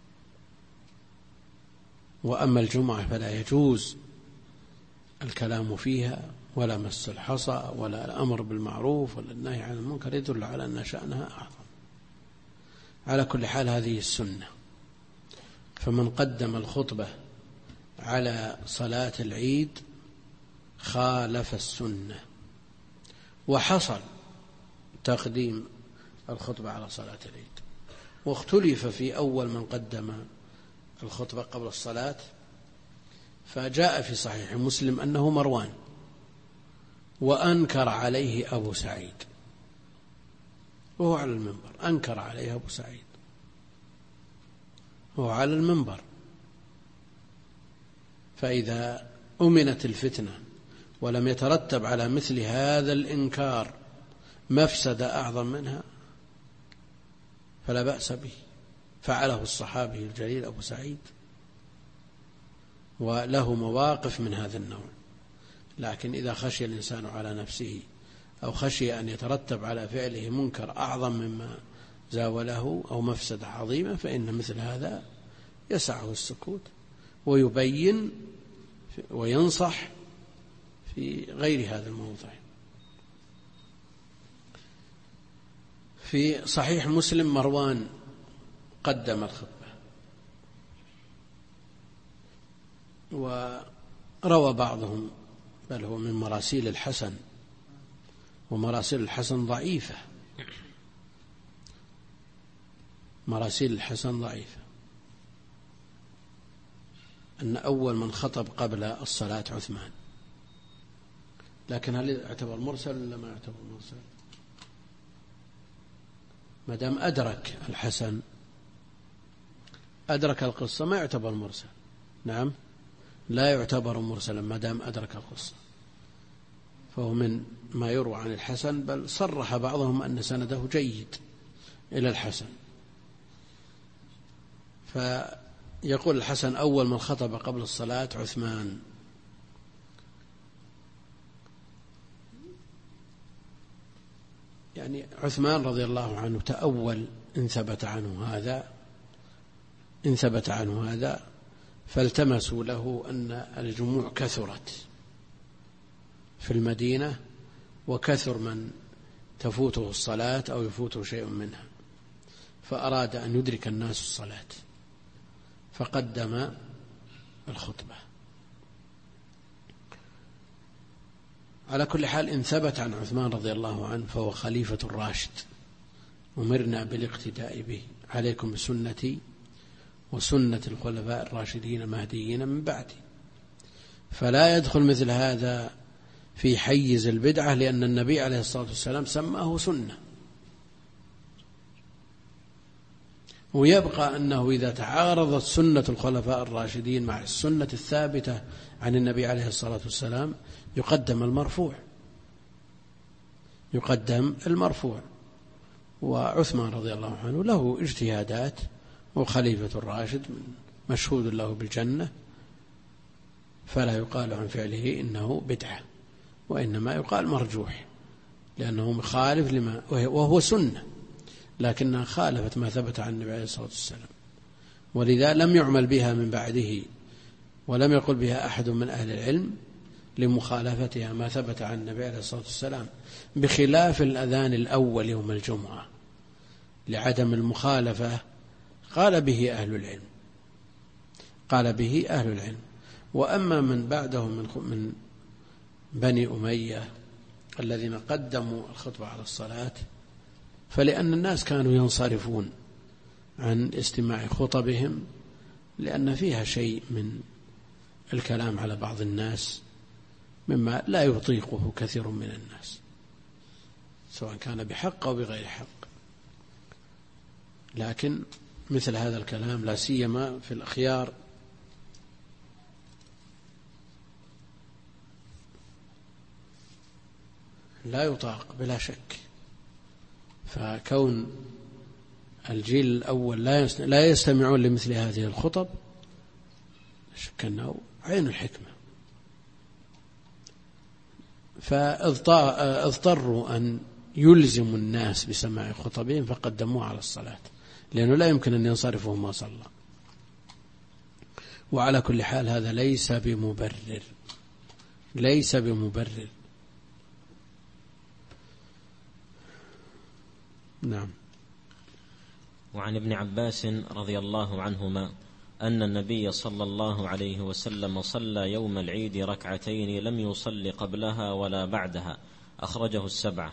[SPEAKER 2] وأما الجمعة فلا يجوز الكلام فيها ولا مس الحصى ولا الأمر بالمعروف ولا النهي عن المنكر، يدل على أن شأنها أعظم. على كل حال هذه السنة، فمن قدم الخطبة على صلاة العيد خالف السنة، وحصل تقديم الخطبة على صلاة العيد. واختلف في أول من قدم الخطبة قبل الصلاة، فجاء في صحيح مسلم أنه مروان، وأنكر عليه أبو سعيد وهو على المنبر، أنكر عليه أبو سعيد وهو على المنبر. فإذا أمنت الفتنة ولم يترتب على مثل هذا الإنكار مفسدة أعظم منها فلا بأس به. فعله الصحابي الجليل أبو سعيد، وله مواقف من هذا النوع. لكن إذا خشي الإنسان على نفسه أو خشي أن يترتب على فعله منكر أعظم مما زاوله أو مفسدة عظيمة، فإن مثل هذا يسعه السكوت ويبين وينصح في غير هذا الموضع. في صحيح مسلم مروان قدم الخطبة، وروى بعضهم بل هو من مراسيل الحسن، ومراسيل الحسن ضعيفة، مراسيل الحسن ضعيفة، أن أول من خطب قبل الصلاة عثمان. لكن هل يعتبر مرسل ولا ما يعتبر مرسل؟ ما دام أدرك الحسن، أدرك القصة، ما يعتبر مرسل. نعم، لا يعتبر مرسلا ما دام أدرك القصة، فهو من ما يروى عن الحسن، بل صرح بعضهم أن سنده جيد إلى الحسن. فيقول الحسن أول من خطب قبل الصلاة عثمان. يعني عثمان رضي الله عنه تأول إن ثبت عنه هذا، فالتمسوا له أن الجموع كثرت في المدينة، وكثر من تفوته الصلاة أو يفوته شيء منها، فأراد أن يدرك الناس الصلاة فقدم الخطبة. على كل حال إن ثبت عن عثمان رضي الله عنه فهو خليفة الراشد، أمرنا بالاقتداء به، عليكم بسنتي وسنة الخلفاء الراشدين المهديين من بعدي. فلا يدخل مثل هذا في حيز البدعة، لأن النبي عليه الصلاة والسلام سماه سنة. ويبقى أنه إذا تعارضت سنة الخلفاء الراشدين مع السنة الثابتة عن النبي عليه الصلاة والسلام يقدم المرفوع. وعثمان رضي الله عنه له اجتهادات، وخليفة الراشد مشهود له بالجنة، فلا يقال عن فعله إنه بدعة، وإنما يقال مرجوح، لأنه مخالف لما وهو سنة، لكنها خالفت ما ثبت عن النبي عليه الصلاة والسلام، ولذا لم يعمل بها من بعده، ولم يقل بها أحد من أهل العلم لمخالفتها ما ثبت عن النبي عليه الصلاة والسلام، بخلاف الأذان الأول يوم الجمعة لعدم المخالفة قال به أهل العلم. وأما من بعدهم من بني أمية الذين قدموا الخطبة على الصلاة، فلأن الناس كانوا ينصرفون عن استماع خطبهم، لأن فيها شيء من الكلام على بعض الناس مما لا يطيقه كثير من الناس، سواء كان بحق أو بغير حق. لكن مثل هذا الكلام لا سيما في الأخيار لا يطاق بلا شك. فكون الجيل الأول لا يستمعون لمثل هذه الخطب شك أنه عين الحكمة، فاضطروا أن يلزموا الناس بسماع خطبهم فقدموها على الصلاة، لأنه لا يمكن أن ينصرفوا ما صلى. وعلى كل حال هذا ليس بمبرر. نعم.
[SPEAKER 1] وعن ابن عباس رضي الله عنهما أن النبي صلى الله عليه وسلم صلى يوم العيد ركعتين لم يصل قبلها ولا بعدها، أخرجه السبعة.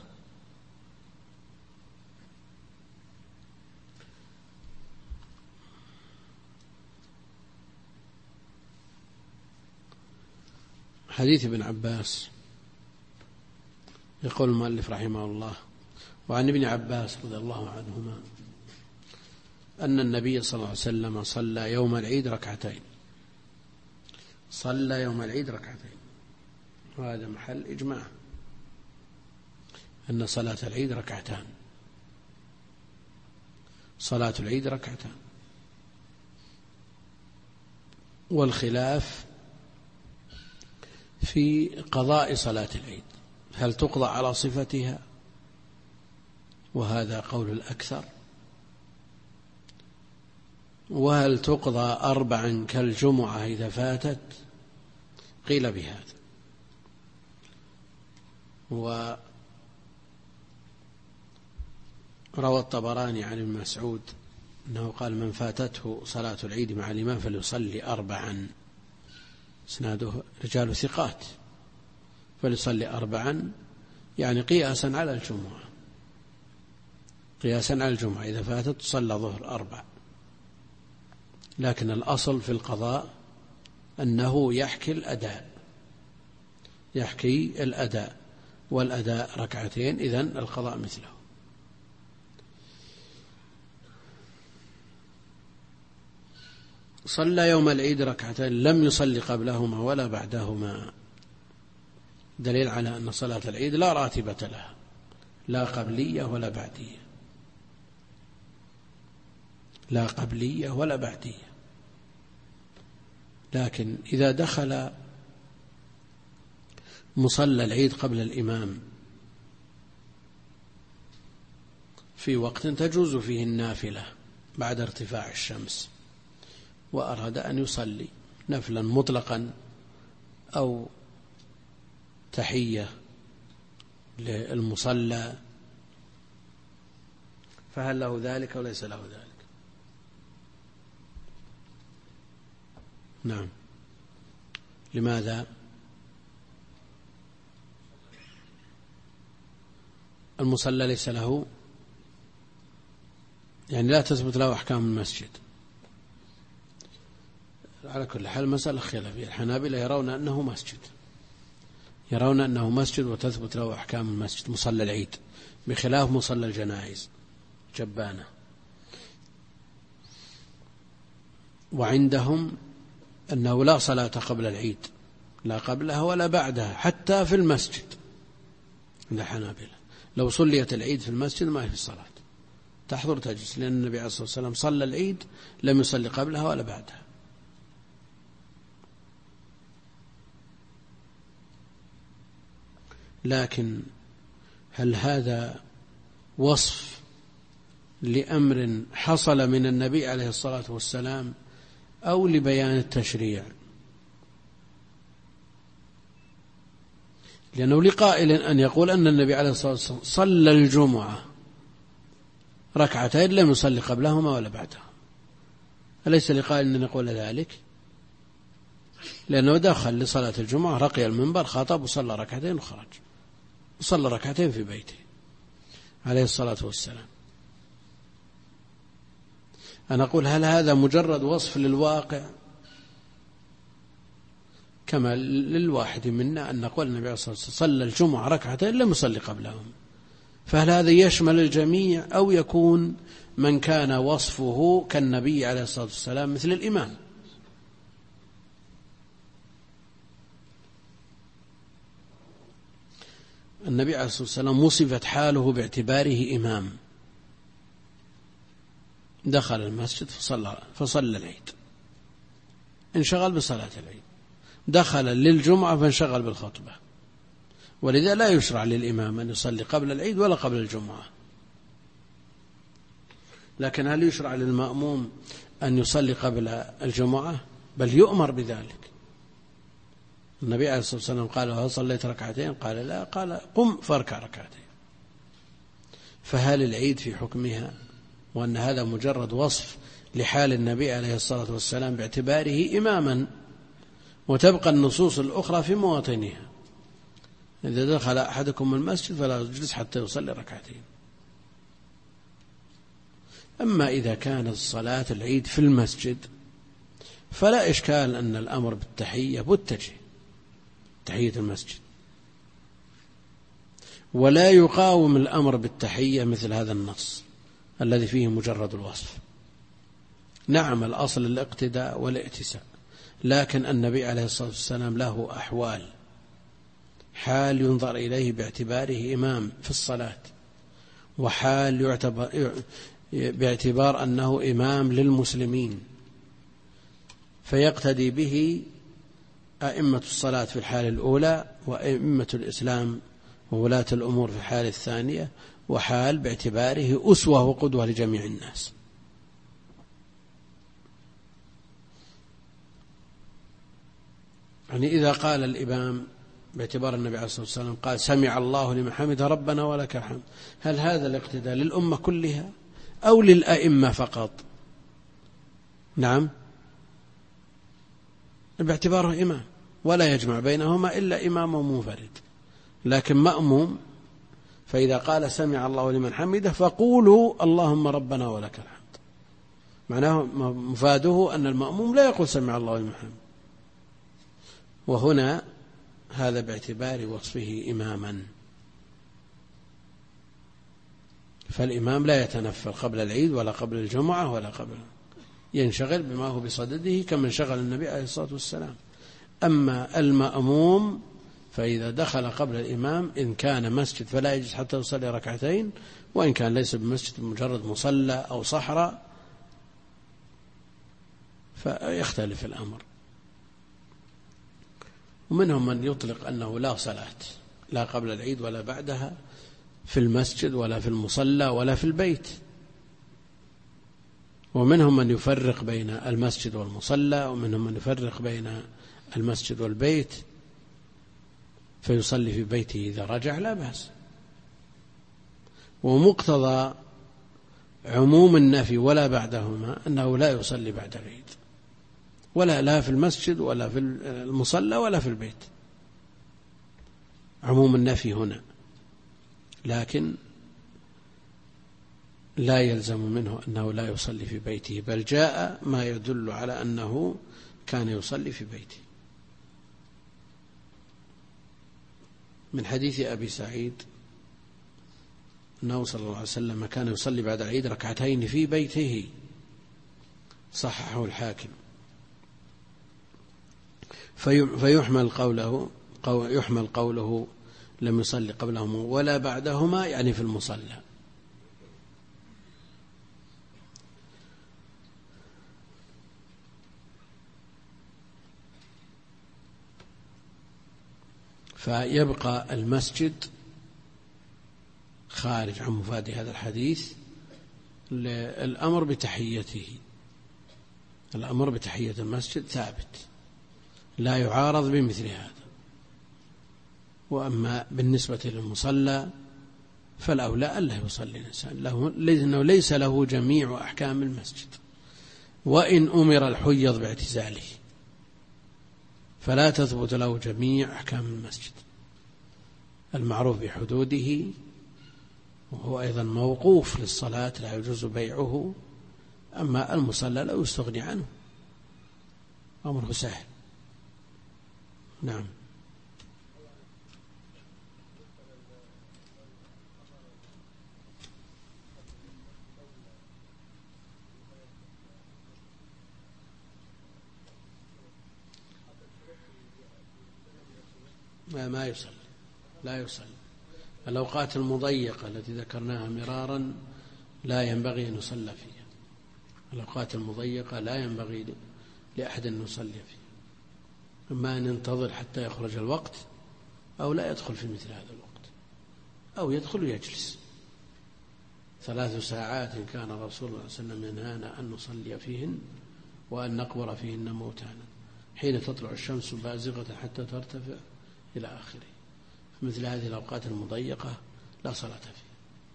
[SPEAKER 2] حديث ابن عباس يقول المؤلف رحمه الله: وعن ابن عباس رضي الله عنهما أن النبي صلى الله عليه وسلم صلى يوم العيد ركعتين، وهذا محل إجماع أن صلاة العيد ركعتان، والخلاف في قضاء صلاة العيد، هل تقضى على صفتها، وهذا قول الأكثر، وهل تقضى 4 كالجمعة إذا فاتت، قيل بهذا. روى الطبراني عن ابن مسعود أنه قال: من فاتته صلاة العيد مع الإمام فليصلي 4. اسناده رجال ثقات. فليصلي 4 يعني قياسا على الجمعة، قياسا على الجمعة إذا فاتت صلى ظهر 4. لكن الأصل في القضاء أنه يحكي الأداء، والأداء 2 إذن القضاء مثله. صلى يوم العيد 2 لم يصلي قبلهما ولا بعدهما، دليل على أن صلاة العيد لا راتبة لها، لا قبلية ولا بعدية، لا قبلية ولا بعدية. لكن إذا دخل مصلى العيد قبل الإمام في وقت تجوز فيه النافلة بعد ارتفاع الشمس، وأراد أن يصلي نفلا مطلقا أو تحية للمصلى، فهل له ذلك وليس له ذلك؟ نعم. لماذا؟ المصلى ليس له، يعني لا تثبت له أحكام المسجد. على كل حال مسألة خلافية. الحنابلة يرون أنه مسجد وتثبت له أحكام المسجد مصلى العيد، بخلاف مصلى الجنائز جبانة. وعندهم أنه لا صلاة قبل العيد، لا قبلها ولا بعدها، حتى في المسجد. عند الحنابلة لو صليت العيد في المسجد ما في صلاة، تحضر تجلس، لأن النبي عليه الصلاة والسلام صلى العيد لم يصلي قبلها ولا بعدها. لكن هل هذا وصف لأمر حصل من النبي عليه الصلاة والسلام أو لبيان التشريع؟ لأنه لقائل أن يقول أن النبي عليه الصلاة والسلام صلى الجمعة 2 لم يصلي قبلهما ولا بعدها، أليس لقائل أن يقول ذلك؟ لأنه دخل لصلاة الجمعة، رقي المنبر، خطب وصلى 2 وخرج، وصلى 2 في بيته عليه الصلاة والسلام. أنا أقول هل هذا مجرد وصف للواقع كما للواحد منا أن نقول النبي عليه الصلاة والسلام صلى الجمعة 2 لم يصلي قبلهم؟ فهل هذا يشمل الجميع أو يكون من كان وصفه كالنبي عليه الصلاة والسلام مثل الإمام؟ النبي عليه الصلاة والسلام وصفت حاله باعتباره إمام، دخل المسجد فصلى العيد، انشغل بصلاة العيد، دخل للجمعة فانشغل بالخطبة، ولذا لا يشرع للإمام أن يصلي قبل العيد ولا قبل الجمعة. لكن هل يشرع للمأموم أن يصلي قبل الجمعة؟ بل يؤمر بذلك. النبي عليه الصلاة والسلام قال: هل صليت 2؟ قال: لا. قال: قم فاركع 2. فهل العيد في حكمها، وأن هذا مجرد وصف لحال النبي عليه الصلاة والسلام باعتباره إماما، وتبقى النصوص الأخرى في مواطنها؟ إذا دخل أحدكم المسجد فلا يجلس حتى يصلي 2. أما إذا كانت صلاة العيد في المسجد فلا إشكال أن الأمر بالتحية متجه، تحية المسجد، ولا يقاوم الأمر بالتحية مثل هذا النص الذي فيه مجرد الوصف. نعم الأصل الاقتداء والائتساء، لكن النبي عليه الصلاة والسلام له أحوال، حال ينظر إليه باعتباره إمام في الصلاة، وحال يعتبر باعتبار أنه إمام للمسلمين، فيقتدي به أئمة الصلاة في الحال الأولى، وأئمة الإسلام وولاة الأمور في الحال الثانية، وحال باعتباره أسوة وقدوة لجميع الناس. يعني إذا قال الإمام باعتبار النبي عليه الصلاة والسلام قال سمع الله لمن حمده ربنا ولك الحمد، هل هذا الاقتداء للأمة كلها أو للأئمة فقط؟ نعم، باعتباره إمام ولا يجمع بينهما إلا إمام منفرد، لكن مأموم، فإذا قال سمع الله لمن حمده فقولوا اللهم ربنا ولك الحمد، معناه مفاده أن المأموم لا يقول سمع الله لمن حمده. وهنا هذا باعتبار وصفه إماما، فالإمام لا يتنفل قبل العيد ولا قبل الجمعة ولا قبل، ينشغل بما هو بصدده كما انشغل النبي عليه الصلاة والسلام. أما المأموم فإذا دخل قبل الإمام إن كان مسجد فلا يجلس حتى يصلي ركعتين، وإن كان ليس بمسجد مجرد مصلى أو صحراء فيختلف الأمر. ومنهم من يطلق أنه لا صلاة لا قبل العيد ولا بعدها في المسجد ولا في المصلى ولا في البيت، ومنهم من يفرق بين المسجد والمصلى، ومنهم من يفرق بين المسجد والبيت فيصلي في بيته إذا رجع لا بأس. ومقتضى عموم النفي ولا بعدهما أنه لا يصلي بعد العيد، ولا لا في المسجد ولا في المصلى ولا في البيت، عموم النفي هنا، لكن لا يلزم منه أنه لا يصلي في بيته، بل جاء ما يدل على أنه كان يصلي في بيته من حديث أبي سعيد أنه صلى الله عليه وسلم كان يصلي بعد العيد ركعتين في بيته، صححه الحاكم. فيحمل قوله لم يصلي قبلهما ولا بعدهما يعني في المصلى. فيبقى المسجد خارج عن مفاد هذا الحديث، الأمر بتحيته، الأمر بتحية المسجد ثابت لا يعارض بمثل هذا. وأما بالنسبة للمصلى فالأولى ألا يصلي الإنسان لأنه ليس له جميع أحكام المسجد، وإن أمر الحيض باعتزاله فلا تثبت له جميع أحكام المسجد المعروف بحدوده، وهو أيضا موقوف للصلاة لا يجوز بيعه. أما المصلى لا يستغني عنه، أمره سهل. نعم. ما يصلي، لا يصلي. الأوقات المضيقة التي ذكرناها مرارا لا ينبغي أن يصلى فيها، الأوقات المضيقة لا ينبغي لأحد أن يصلي فيها، إما أن ينتظر حتى يخرج الوقت أو لا يدخل في مثل هذا الوقت، أو يدخل ويجلس. 3 ساعات كان رسول الله صلى الله عليه وسلم ينهانا أن نصلي فيهن وأن نقبر فيهن موتانا حين تطلع الشمس بازغة حتى ترتفع إلى آخره. مثل هذه الأوقات المضيقة لا صلاة فيها.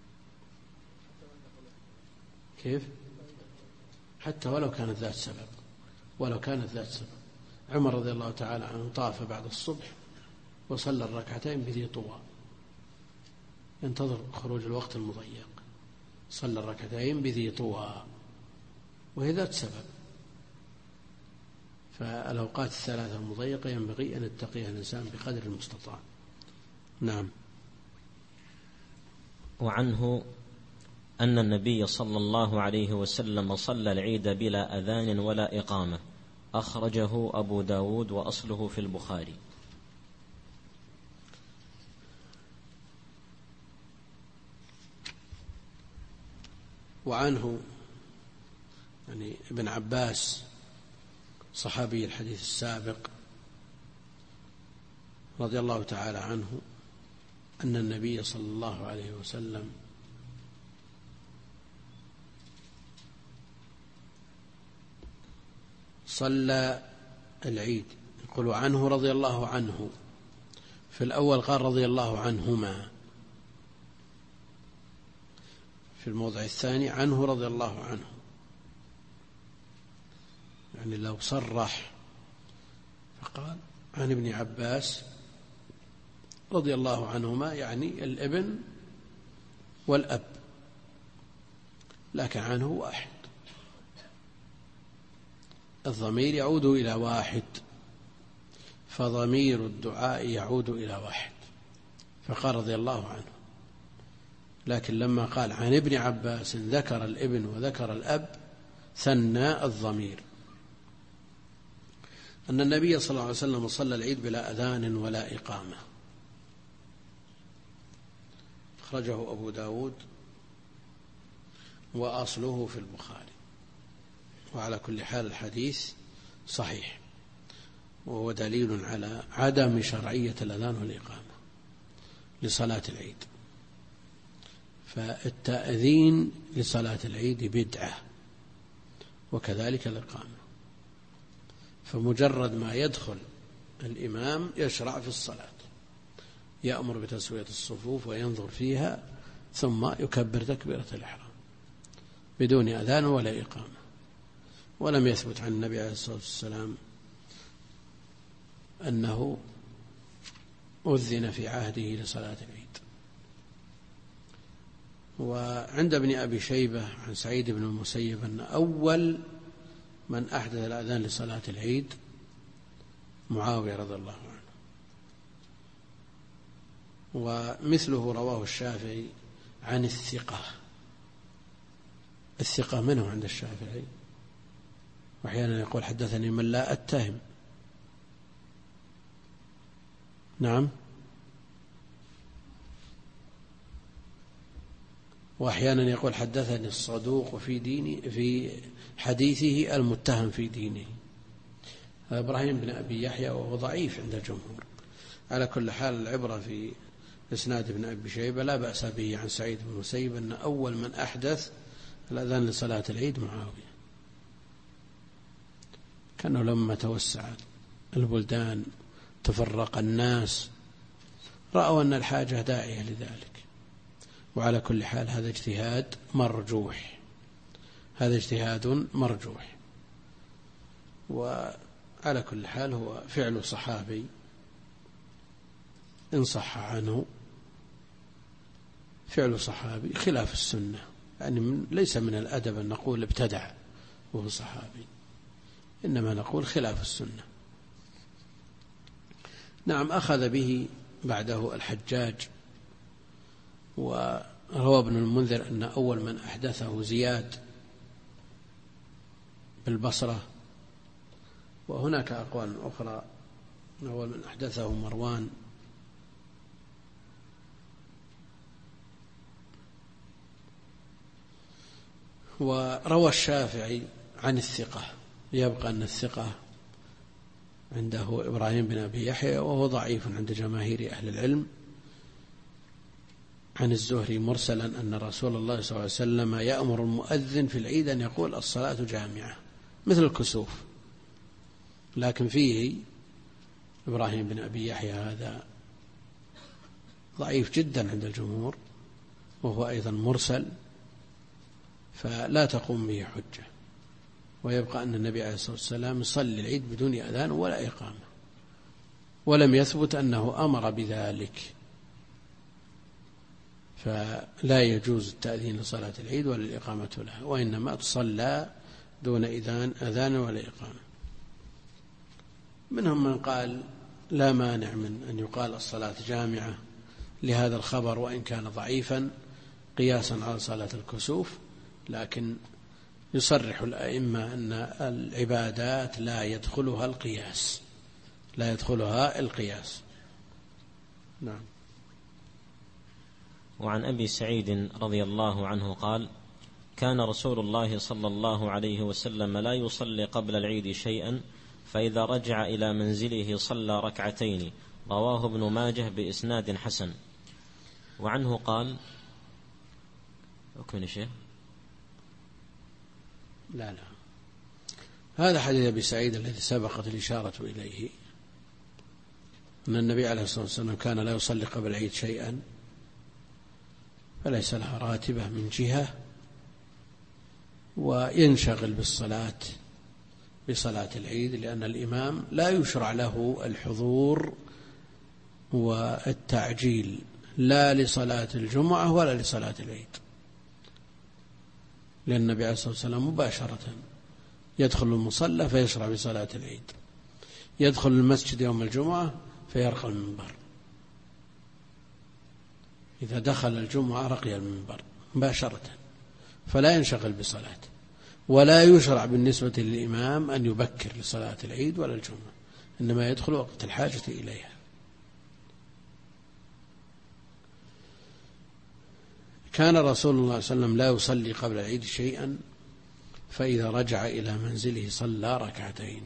[SPEAKER 2] كيف؟ حتى ولو كانت ذات سبب، ولو كانت ذات سبب. عمر رضي الله تعالى عنه طاف بعد الصبح وصلى الركعتين بذي طوى، ينتظر خروج الوقت المضيق، صلى الركعتين بذي طوى وهي ذات سبب. فالأوقات 3 المضيقة ينبغي أن يتقيها الإنسان بقدر المستطاع. نعم.
[SPEAKER 1] وعنه أن النبي صلى الله عليه وسلم صلى العيد بلا أذان ولا إقامة، أخرجه أبو داود وأصله في البخاري.
[SPEAKER 2] وعنه يعني ابن عباس صحابي الحديث السابق رضي الله تعالى عنه أن النبي صلى الله عليه وسلم صلى العيد. يقول عنه رضي الله عنه في الأول قال رضي الله عنهما، في الموضع الثاني عنه رضي الله عنه. يعني لو صرح فقال عن ابن عباس رضي الله عنهما، يعني الابن والأب، لكن عنه واحد، الضمير يعود إلى واحد، فضمير الدعاء يعود إلى واحد، فقال رضي الله عنه. لكن لما قال عن ابن عباس ذكر الابن وذكر الأب ثنى الضمير. أن النبي صلى الله عليه وسلم صلى العيد بلا أذان ولا إقامة، أخرجه أبو داود وأصله في البخاري. وعلى كل حال الحديث صحيح، وهو دليل على عدم شرعية الأذان والإقامة لصلاة العيد. فالتأذين لصلاة العيد بدعة، وكذلك الإقامة. فمجرد ما يدخل الإمام يشرع في الصلاة، يأمر بتسوية الصفوف وينظر فيها، ثم يكبر تكبيرة الإحرام بدون أذان ولا إقامة. ولم يثبت عن النبي عليه الصلاة والسلام أنه أذن في عهده لصلاة العيد. وعند ابن أبي شيبة عن سعيد بن المسيب أن أول من أحدث الأذان لصلاة العيد معاوية رضي الله عنه. ومثله رواه الشافعي عن الثقة. الثقة منه عند الشافعي، وأحيانا يقول حدثني من لا أتهم. نعم. وأحيانا يقول حدثني الصدوق في حديثه المتهم في دينه. إبراهيم بن أبي يحيى وهو ضعيف عند الجمهور. على كل حال العبرة في إسناد ابن أبي شيبة لا بأس به عن سعيد بن المسيب أن أول من أحدث الأذان لصلاة العيد معاوية. كانوا لما توسعت البلدان تفرق الناس رأوا أن الحاجة داعية لذلك. وعلى كل حال هذا اجتهاد مرجوح، هذا اجتهاد مرجوح. وعلى كل حال هو فعل صحابي إن صح عنه، فعل صحابي خلاف السنة. يعني ليس من الأدب أن نقول ابتدع وهو صحابي، إنما نقول خلاف السنة. نعم، أخذ به بعده الحجاج. وروى ابن المنذر أن أول من أحدثه زياد بالبصرة، وهناك أقوال أخرى أول من أحدثه مروان. وروى الشافعي عن الثقة، يبقى أن الثقة عنده إبراهيم بن أبي يحيى وهو ضعيف عند جماهير أهل العلم، عن الزهري مرسلا أن رسول الله صلى الله عليه وسلم يأمر المؤذن في العيد أن يقول الصلاة جامعة مثل الكسوف. لكن فيه إبراهيم بن أبي يحيى هذا ضعيف جدا عند الجمهور، وهو أيضا مرسل، فلا تقوم به حجة. ويبقى أن النبي عليه الصلاة والسلام يصلي العيد بدون أذان ولا إقامة، ولم يثبت أنه أمر بذلك، فلا يجوز التأذين لصلاة العيد ولا الإقامة لها، وإنما تصلى دون أذان ولا إقامة. منهم من قال لا مانع من أن يقال الصلاة جامعة لهذا الخبر وإن كان ضعيفا قياسا على صلاة الكسوف، لكن يصرح الأئمة أن العبادات لا يدخلها القياس، لا يدخلها القياس. نعم.
[SPEAKER 1] وعن أبي سعيد رضي الله عنه قال: كان رسول الله صلى الله عليه وسلم لا يصلي قبل العيد شيئا، فإذا رجع إلى منزله صلى ركعتين. رواه ابن ماجه بإسناد حسن. وعنه قال: أكمل شيء؟
[SPEAKER 2] لا هذا حديث أبي سعيد الذي سبقت الإشارة إليه. أن النبي عليه الصلاة والسلام كان لا يصلي قبل العيد شيئا، فليس لها راتبة من جهة، وينشغل بصلاة العيد، لأن الإمام لا يشرع له الحضور والتعجيل لا لصلاة الجمعة ولا لصلاة العيد، لأن النبي عليه الصلاة والسلام مباشرة يدخل المصلى فيشرع بصلاة العيد، يدخل المسجد يوم الجمعة فيرقى المنبر، إذا دخل الجمعة رقي المنبر مباشرة، فلا ينشغل بصلاة، ولا يشرع بالنسبة للإمام أن يبكر لصلاة العيد ولا الجمعة، إنما يدخل وقت الحاجة إليها. كان رسول الله صلى الله عليه وسلم لا يصلي قبل العيد شيئا، فإذا رجع إلى منزله صلى ركعتين.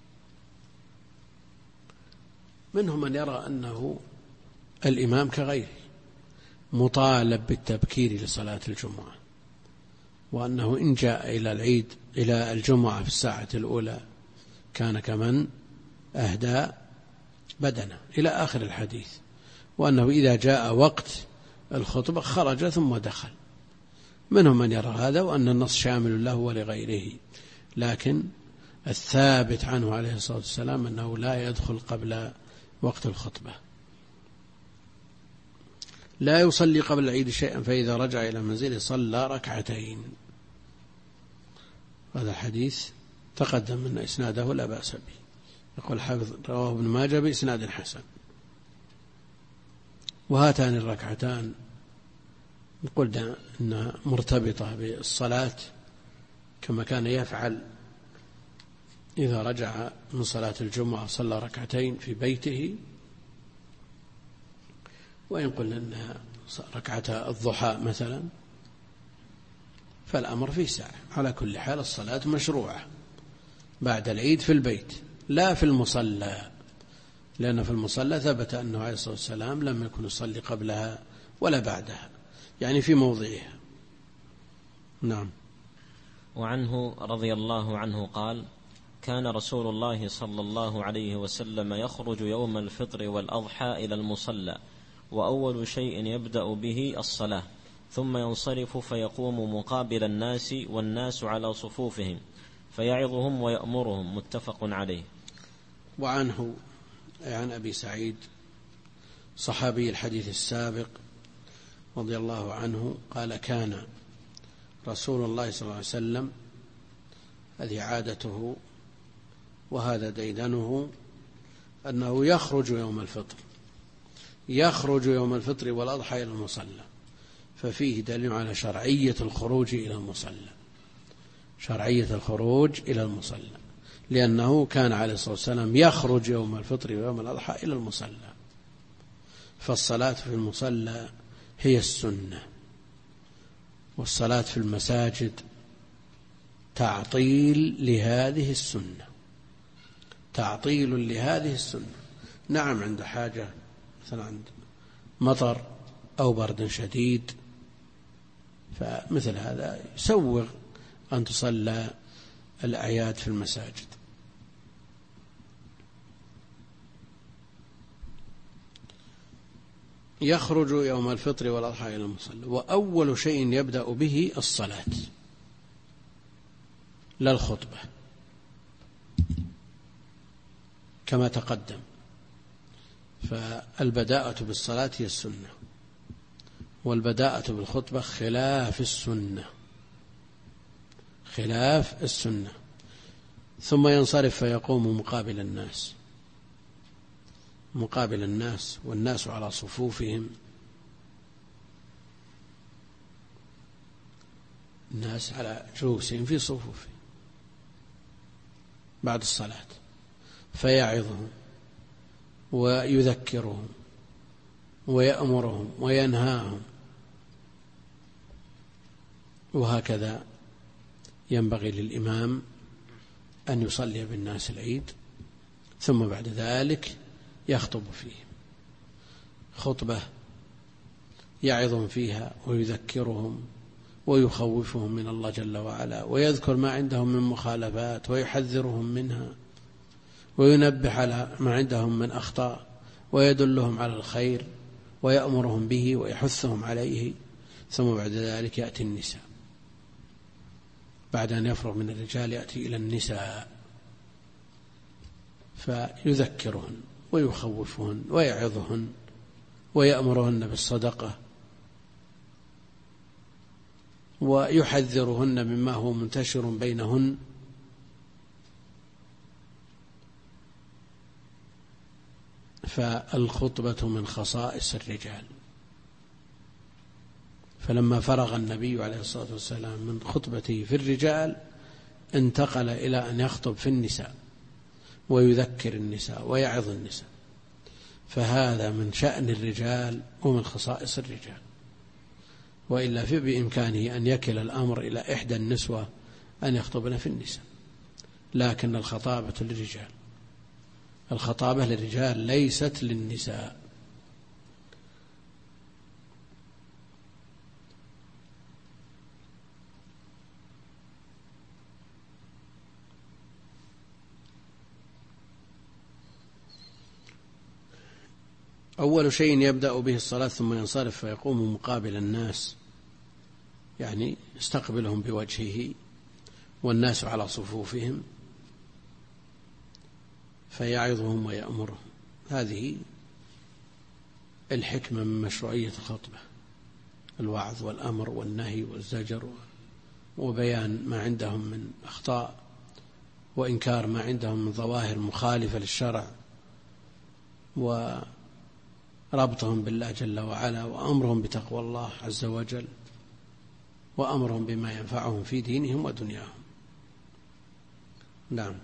[SPEAKER 2] منهم من يرى أنه الإمام كغيره مطالب بالتبكير لصلاة الجمعة، وأنه إن جاء إلى الجمعة في الساعة الأولى كان كمن أهدى بدنه إلى آخر الحديث، وأنه إذا جاء وقت الخطبة خرج ثم دخل. منهم من يرى هذا، وأن النص شامل له ولغيره، لكن الثابت عنه عليه الصلاة والسلام أنه لا يدخل قبل وقت الخطبة، لا يصلي قبل العيد شيئا، فإذا رجع إلى منزله صلى ركعتين. هذا الحديث تقدم أن إسناده لا بأس به، يقول حافظ رواه ابن ماجه بإسناد حسن. وهاتان الركعتان قلنا أنها مرتبطة بالصلاة، كما كان يفعل إذا رجع من صلاة الجمعة صلى ركعتين في بيته. وإن قلنا أنها ركعة الضحى مثلا فالأمر فيه ساعة. على كل حال الصلاة مشروعة بعد العيد في البيت لا في المصلى، لأن في المصلى ثبت أنه عليه الصلاة والسلام لم يكن يصلي قبلها ولا بعدها، يعني في موضعها. نعم.
[SPEAKER 1] وعنه رضي الله عنه قال: كان رسول الله صلى الله عليه وسلم يخرج يوم الفطر والأضحى إلى المصلى، وأول شيء يبدأ به الصلاة، ثم ينصرف فيقوم مقابل الناس والناس على صفوفهم فيعظهم ويأمرهم. متفق عليه.
[SPEAKER 2] وعنه عن أبي سعيد صحابي الحديث السابق رضي الله عنه قال: كان رسول الله صلى الله عليه وسلم، هذه عادته وهذا ديدنه، أنه يخرج يوم الفطر والأضحى إلى المصلى، ففيه دليل على شرعية الخروج إلى المصلى، لأنه كان عليه الصلاة والسلام يخرج يوم الفطر ويوم الأضحى إلى المصلى، فالصلاة في المصلى هي السنة، والصلاة في المساجد تعطيل لهذه السنة. نعم عند حاجة، مثلا عند مطر أو برد شديد، فمثل هذا يسوغ أن تصلى الأعياد في المساجد. يخرج يوم الفطر والأضحى إلى المصلى، وأول شيء يبدأ به الصلاة لا الخطبة، كما تقدم. فالبداءة بالصلاة هي السنة، والبداءة بالخطبة خلاف السنة. ثم ينصرف فيقوم مقابل الناس والناس على صفوفهم، الناس على جلوسهم في صفوفهم بعد الصلاة، فيعظهم ويذكرهم ويأمرهم وينهاهم. وهكذا ينبغي للإمام أن يصلي بالناس العيد، ثم بعد ذلك يخطب فيه خطبة يعظهم فيها ويذكرهم ويخوفهم من الله جل وعلا، ويذكر ما عندهم من مخالفات ويحذرهم منها، وينبه على ما عندهم من أخطاء، ويدلهم على الخير ويأمرهم به ويحثهم عليه، ثم بعد ذلك يأتي النساء. بعد أن يفرغ من الرجال يأتي إلى النساء فيذكرهن ويخوفهن ويعظهن ويأمرهن بالصدقة ويحذرهن مما هو منتشر بينهن، فالخطبة من خصائص الرجال. فلما فرغ النبي عليه الصلاة والسلام من خطبته في الرجال انتقل إلى أن يخطب في النساء ويذكر النساء ويعظ النساء، فهذا من شأن الرجال ومن خصائص الرجال. وإلا بإمكانه أن يكل الأمر إلى إحدى النسوة أن يخطبن في النساء، لكن الخطابة للرجال، الخطابة للرجال ليست للنساء. أول شيء يبدأ به الصلاة ثم ينصرف فيقوم مقابل الناس، يعني يستقبلهم بوجهه والناس على صفوفهم فيعظهم ويأمرهم. هذه الحكمة من مشروعية الخطبة، الوعظ والأمر والنهي والزجر وبيان ما عندهم من أخطاء وإنكار ما عندهم من ظواهر مخالفة للشرع وربطهم بالله جل وعلا وأمرهم بتقوى الله عز وجل وأمرهم بما ينفعهم في دينهم ودنياهم. نعم.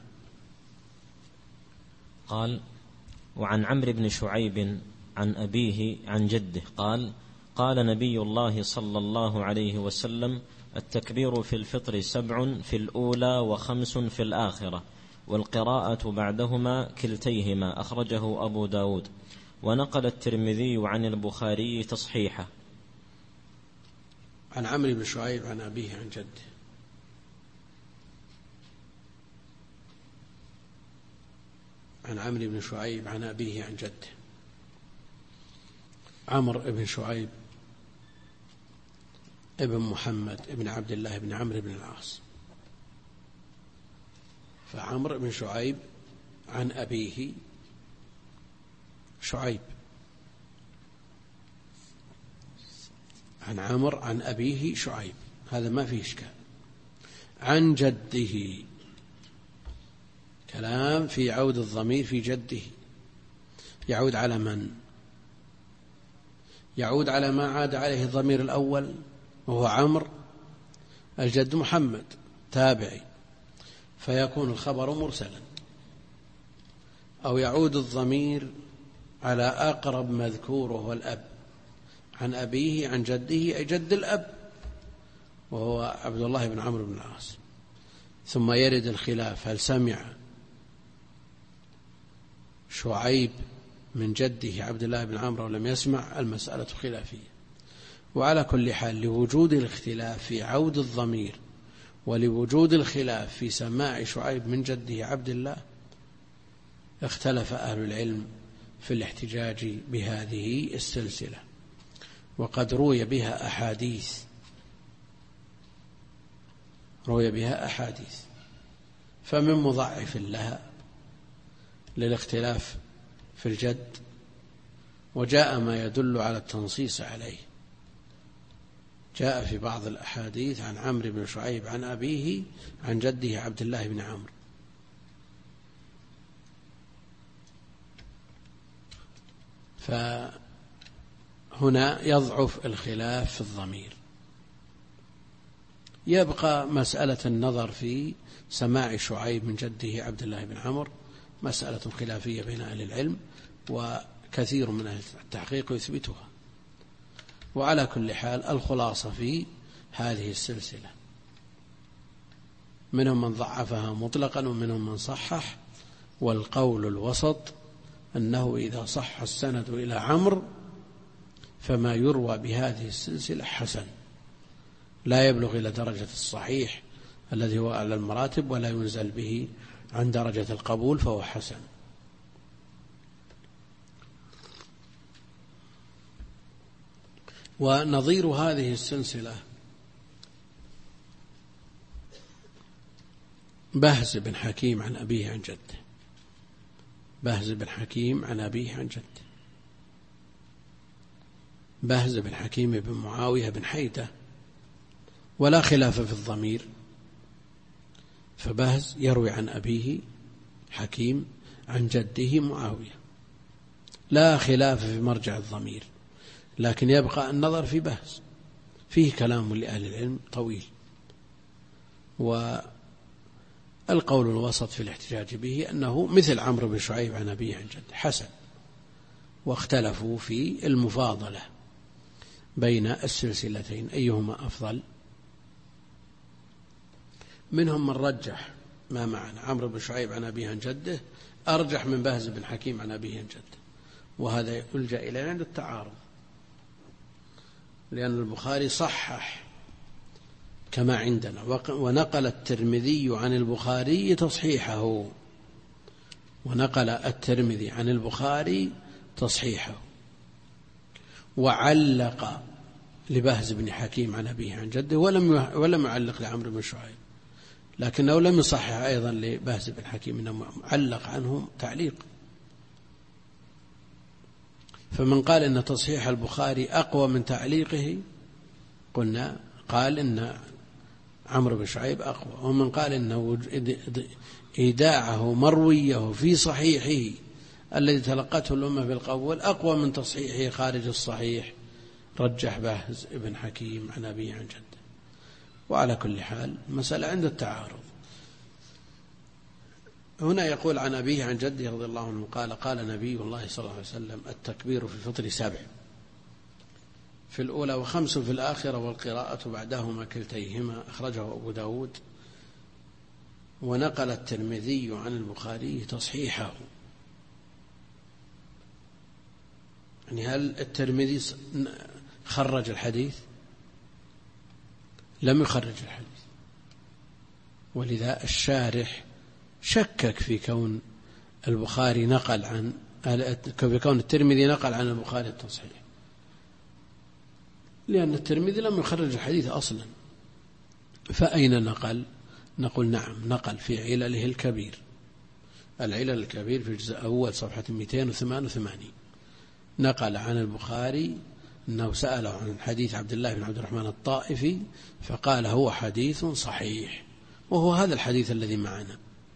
[SPEAKER 1] قال: وعن عمرو بن شعيب عن أبيه عن جده قال: قال نبي الله صلى الله عليه وسلم: التكبير في الفطر 7 في الأولى و5 في الآخرة، والقراءة بعدهما كلتيهما. أخرجه أبو داود. ونقل الترمذي عن البخاري تصحيحه.
[SPEAKER 2] عن عمرو بن شعيب عن أبيه عن جده. عن عمرو بن شعيب عن أبيه عن جده. عمرو بن شعيب ابن محمد ابن عبد الله بن عمرو بن العاص. فعمرو بن شعيب عن أبيه شعيب، عن عمرو عن أبيه شعيب، هذا ما فيه إشكال. عن جده، كلام في عود الضمير في جده، يعود على من؟ يعود على ما عاد عليه الضمير الأول وهو عمرو. الجد محمد تابعي، فيكون الخبر مرسلا. أو يعود الضمير على أقرب مذكور وهو الأب، عن أبيه عن جده أي جد الأب وهو عبد الله بن عمرو بن العاص. ثم يرد الخلاف: هل سمع شعيب من جده عبد الله بن عمرو ولم يسمع؟ المسألة خلافية. وعلى كل حال لوجود الاختلاف في عود الضمير ولوجود الخلاف في سماع شعيب من جده عبد الله، اختلف أهل العلم في الاحتجاج بهذه السلسلة، وقد روي بها أحاديث، فمن مضعف لها للاختلاف في الجد، وجاء ما يدل على التنصيص عليه. جاء في بعض الأحاديث عن عمرو بن شعيب عن أبيه عن جده عبد الله بن عمرو، فهنا يضعف الخلاف في الضمير. يبقى مسألة النظر في سماع شعيب من جده عبد الله بن عمرو، مسألة خلافية بين أهل العلم، وكثير من أهل التحقيق يثبتها. وعلى كل حال الخلاصة في هذه السلسلة، منهم من ضعفها مطلقا ومنهم من صحح، والقول الوسط أنه إذا صح السند إلى عمرو فما يروى بهذه السلسلة حسن، لا يبلغ إلى درجة الصحيح الذي هو أعلى المراتب، ولا ينزل به عن درجة القبول، فهو حسن. ونظير هذه السلسلة بهز بن حكيم عن أبيه عن جده، بهز بن حكيم عن أبيه عن جده، بهز بن حكيم بن معاوية بن حيدة، ولا خلاف في الضمير، فبهز يروي عن أبيه حكيم عن جده معاوية، لا خلاف في مرجع الضمير، لكن يبقى النظر في بهز، فيه كلام لأهل العلم طويل، والقول الوسط في الاحتجاج به أنه مثل عمرو بن شعيب عن أبيه عن جده حسن، واختلفوا في المفاضلة بين السلسلتين أيهما أفضل. منهم من رجح ما معنا عمرو بن شعيب عن أبيه عن جده أرجح من بهز بن حكيم عن أبيه عن جده، وهذا يلجأ إليه عند التعارض، لأن البخاري صحح كما عندنا، ونقل الترمذي عن البخاري تصحيحه، ونقل الترمذي عن البخاري تصحيحه، وعلق لبهز بن حكيم عن أبيه عن جده ولم يعلق لعمرو بن شعيب، لكنه لم يصحح أيضا لبهز بن حكيم، إنه علق عنه تعليق. فمن قال إن تصحيح البخاري أقوى من تعليقه قال إن عمرو بن شعيب أقوى، ومن قال إنه إيداعه مرويه في صحيحه الذي تلقته الأمة بالقول أقوى من تصحيحه خارج الصحيح، رجح بهز بن حكيم عن أبيه عن جده. وعلى كل حال مسألة عند التعارض. هنا يقول عن أبيه عن جده رضي الله عنه قال قال نبي الله صلى الله عليه وسلم التكبير في الفطر 7 في الأولى و5 في الآخرة، والقراءة بعدهما كلتيهما، أخرجه أبو داود. ونقل الترمذي عن البخاري تصحيحه. يعني هل الترمذي خرج الحديث؟ لم يخرج الحديث، ولذا الشارح شكك في كون البخاري نقل عن كون الترمذي نقل عن البخاري التصحيح، لأن الترمذي لم يخرج الحديث أصلا. فأين نقل؟ نقول نعم، نقل في علله الكبير، العلل الكبير في الجزء الأول صفحة 288، نقل عن البخاري أنه سأله عن حديث عبد الله بن عبد الرحمن الطائفي فقال هو حديث صحيح، وهو هذا الحديث الذي معنا.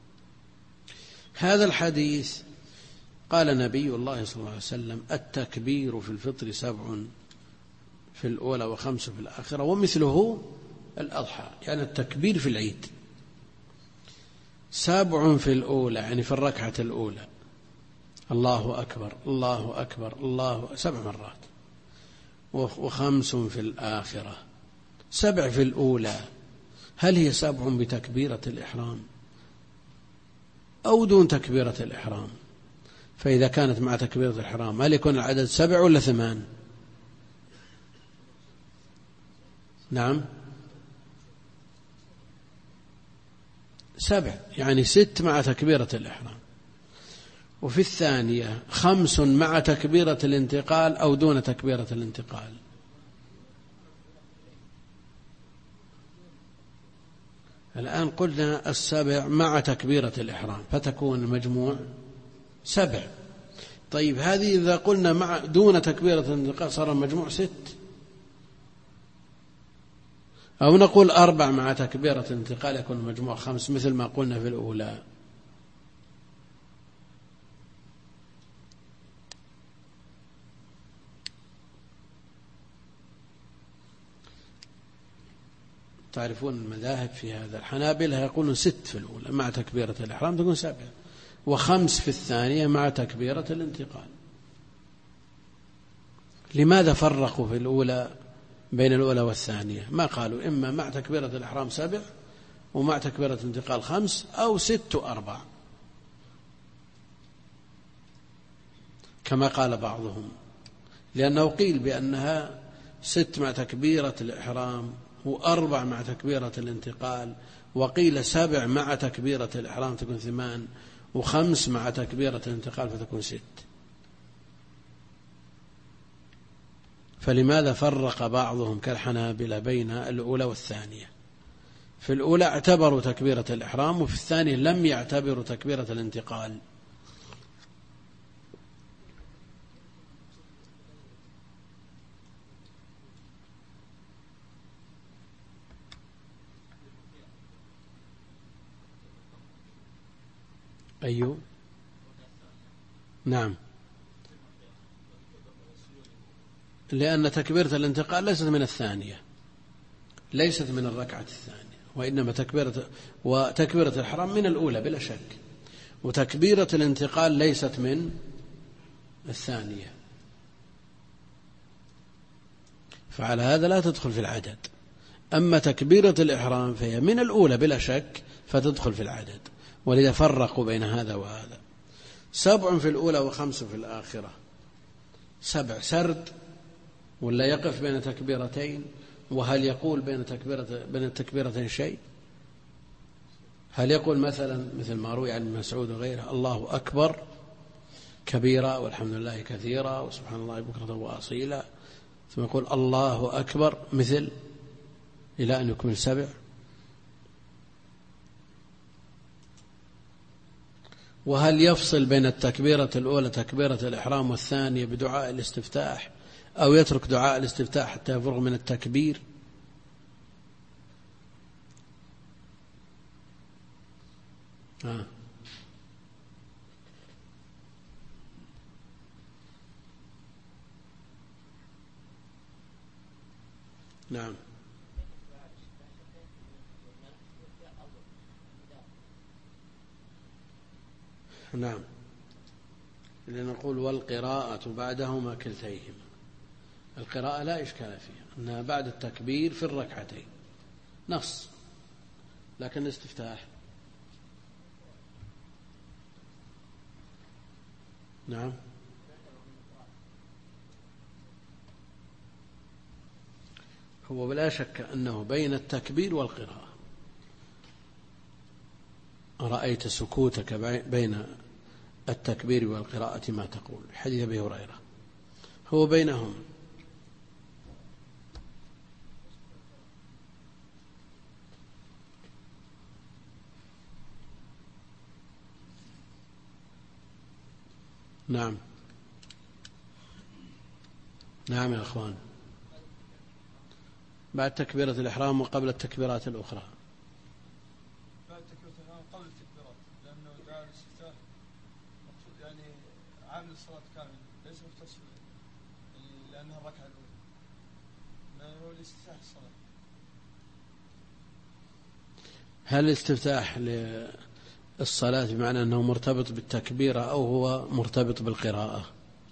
[SPEAKER 2] هذا الحديث قال نبي الله صلى الله عليه وسلم التكبير في الفطر 7 في الأولى و5 في الآخرة، ومثله الأضحى، يعني التكبير في العيد 7 في الأولى، يعني في الركعة الأولى الله أكبر الله أكبر الله 7 مرات، و5 في الآخرة 7 في الأولى. هل هي 7 بتكبيرة الإحرام أو دون تكبيرة الإحرام؟ فإذا كانت مع تكبيرة الإحرام هل يكون العدد 7 ولا 8؟ نعم 7، يعني 6 مع تكبيرة الإحرام. وفي الثانية 5 مع تكبيرة الانتقال أو دون تكبيرة الانتقال. الآن قلنا 7 مع تكبيرة الإحرام، فتكون المجموع 7. طيب هذه إذا قلنا مع دون تكبيرة الانتقال صار المجموع 6، أو نقول 4 مع تكبيرة الانتقال يكون المجموع 5 مثل ما قلنا في الأولى. تعرفون المذاهب في هذا، الحنابلة يقولون 6 في الأولى مع تكبيرة الإحرام تكون 7، و5 في الثانية مع تكبيرة الانتقال. لماذا فرقوا في الأولى بين الأولى والثانية؟ ما قالوا إما مع تكبيرة الإحرام 7 ومع تكبيرة الانتقال 5، أو 6 و4 كما قال بعضهم، لأنه قيل بأنها 6 مع تكبيرة الإحرام و4 مع تكبيرة الانتقال، وقيل 7 مع تكبيرة الإحرام تكون 8، و5 مع تكبيرة الانتقال فتكون 6. فلماذا فرق بعضهم كالحنابلة بين الأولى والثانية؟ في الأولى اعتبروا تكبيرة الإحرام، وفي الثانية لم يعتبروا تكبيرة الانتقال. أيوه نعم، لأن تكبيرة الانتقال ليست من الثانية، ليست من الركعة الثانية، وإنما تكبيرة الإحرام من الأولى بلا شك، وتكبيرة الانتقال ليست من الثانية، فعلى هذا لا تدخل في العدد. أما تكبيرة الإحرام فهي من الأولى بلا شك فتدخل في العدد، ولذا فرقوا بين هذا وهذا. 7 في الأولى و5 في الآخرة، 7 سرد ولا يقف بين تكبيرتين؟ وهل يقول بين التكبيرتين شيء؟ هل يقول مثل ما روي عن ابن مسعود وغيره الله أكبر كبيرا والحمد لله كثيرا وسبحان الله بكرة وأصيلا، ثم يقول الله أكبر مثل إلى أن يكمل 7؟ وهل يفصل بين التكبيرة الأولى تكبيرة الإحرام والثانية بدعاء الاستفتاح، أو يترك دعاء الاستفتاح حتى يفرغ من التكبير؟ نعم نعم، لنقول والقراءة بعدهما كلتيهما. القراءة لا إشكال فيها أنها بعد التكبير في الركعتين نص، لكن الاستفتاح نعم هو بلا شك أنه بين التكبير والقراءة. رأيت سكوتك بين التكبير والقراءة ما تقول، حديث أبي هريرة هو بينهم. نعم نعم يا أخوان، بعد تكبيرة الإحرام وقبل التكبيرات الأخرى.
[SPEAKER 3] بعد تكبيرة الإحرام قبل التكبيرات، لأنه دعاء الاستفتاح مقصود يعني عامل الصلاة كامل، ليس مختص يعني لأنها الركعة الأولى، ما هو الاستفتاح الصلاة.
[SPEAKER 2] هل الاستفتاح للصلاة بمعنى أنه مرتبط بالتكبيرة أو هو مرتبط بالقراءة؟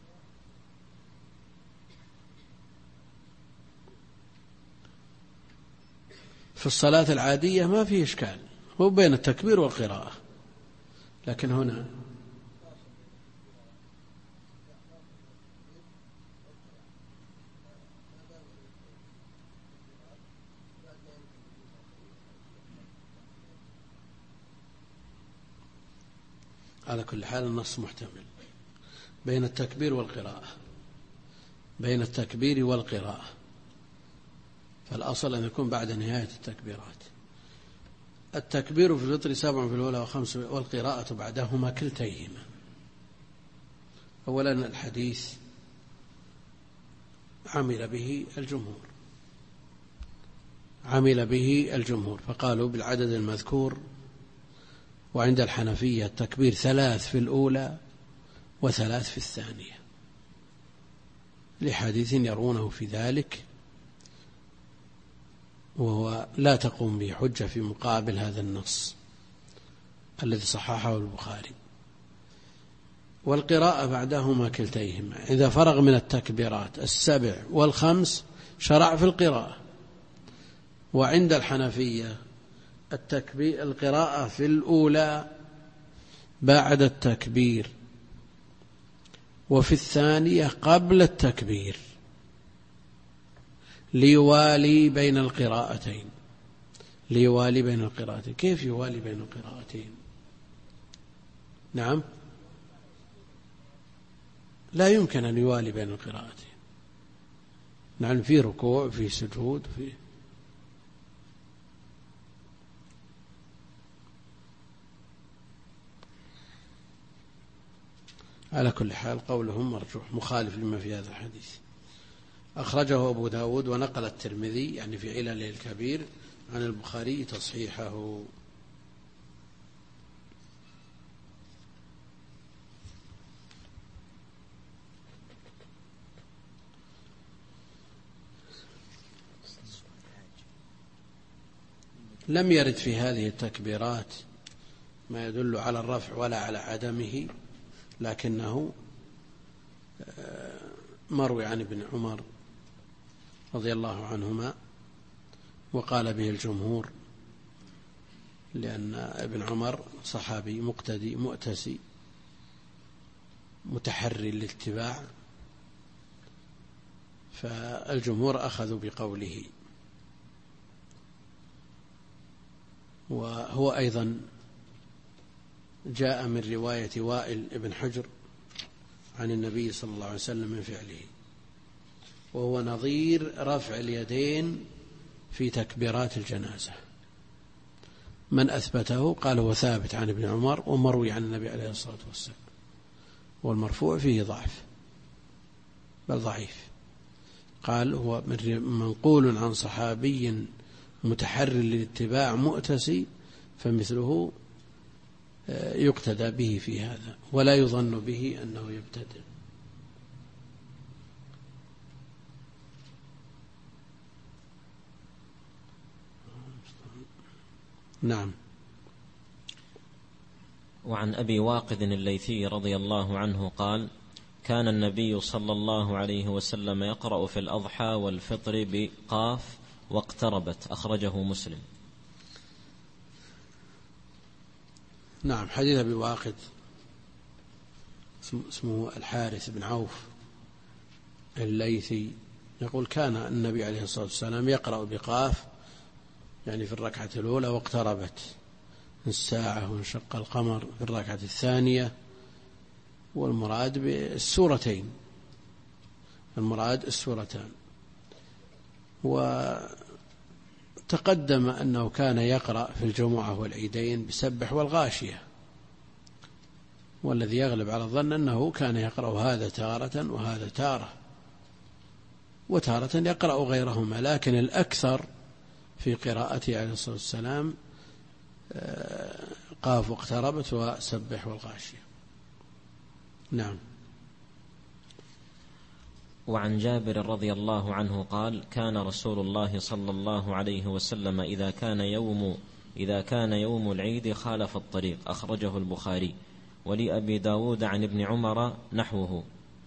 [SPEAKER 2] في الصلاة العادية ما فيه إشكال، هو بين التكبير والقراءة، لكن هنا على كل حال النص محتمل بين التكبير والقراءة، بين التكبير والقراءة، فالأصل أن يكون بعد نهاية التكبيرات. التكبير في الفطر 7 في الأولى و5 والقراءة بعدهما كلتيهما. أولا الحديث عمل به الجمهور فقالوا بالعدد المذكور. وعند الحنفية التكبير 3 في الأولى و3 في الثانية، لحديث يرونه في ذلك، وهو لا تقوم به حجة في مقابل هذا النص الذي صححه البخاري. والقراءة بعدهما كلتيهما، إذا فرغ من التكبيرات 7 و5 شرع في القراءة. وعند الحنفية القراءة في الأولى بعد التكبير، وفي الثانية قبل التكبير، ليوالي بين القراءتين. كيف يوالي بين القراءتين؟ نعم، لا يمكن أن يوالي بين القراءتين، نعم، في ركوع، في سجود، في على كل حال قولهم مرجوح مخالف لما في هذا الحديث. أخرجه أبو داود ونقل الترمذي يعني في علله الكبير عن البخاري تصحيحه. لم يرد في هذه التكبيرات ما يدل على الرفع ولا على عدمه، لكنه مروي عن ابن عمر رضي الله عنهما، وقال به الجمهور، لأن ابن عمر صحابي مقتدي مؤتسي متحري للاتباع، فالجمهور أخذوا بقوله. وهو أيضا جاء من رواية وائل ابن حجر عن النبي صلى الله عليه وسلم من فعله، وهو نظير رفع اليدين في تكبيرات الجنازة. من أثبته قال هو ثابت عن ابن عمر ومروي عن النبي عليه الصلاة والسلام، والمرفوع فيه ضعف بل ضعيف. قال هو منقول عن صحابي متحري للاتباع مؤتسي، فمثله يقتدى به في هذا ولا يظن به أنه يبتدع. نعم.
[SPEAKER 1] وعن أبي واقد الليثي رضي الله عنه قال: كان النبي صلى الله عليه وسلم يقرأ في الأضحى والفطر بقاف واقتربت، أخرجه مسلم.
[SPEAKER 2] نعم. حديث أبي واقد اسمه الحارث بن عوف الليثي يقول: كان النبي عليه الصلاة والسلام يقرأ بقاف يعني في الركعة الأولى واقتربت الساعة وانشق القمر في الركعة الثانية، والمراد بالسورتين، المراد السورتان. وتقدم أنه كان يقرأ في الجمعة والعيدين بسبح والغاشية، والذي يغلب على الظن أنه كان يقرأ هذا تارة وهذا تارة، وتارة يقرأ غيرهما، لكن الأكثر في قراءته عليه الصلاة والسلام قاف واقتربت وسبح والغاشية. نعم.
[SPEAKER 1] وعن جابر رضي الله عنه قال: كان رسول الله صلى الله عليه وسلم إذا كان يوم العيد خالف الطريق، أخرجه البخاري. ولأبي داود عن ابن عمر نحوه.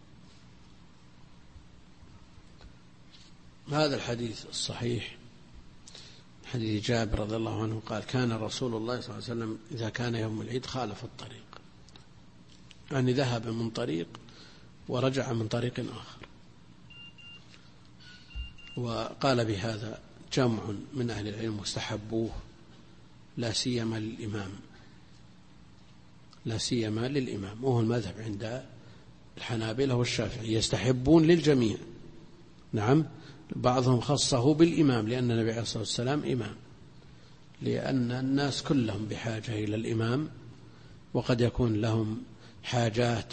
[SPEAKER 2] هذا الحديث الصحيح حديث جابر رضي الله عنه قال: كان رسول الله صلى الله عليه وسلم إذا كان يوم العيد خالف الطريق، يعني ذهب من طريق ورجع من طريق آخر. وقال بهذا جمع من أهل العلم واستحبوه، لا سيما للإمام، وهو المذهب عند الحنابلة والشافعي، يستحبون للجميع. نعم. بعضهم خصه بالإمام لأن النبي عليه الصلاة والسلام إمام، لأن الناس كلهم بحاجة إلى الإمام، وقد يكون لهم حاجات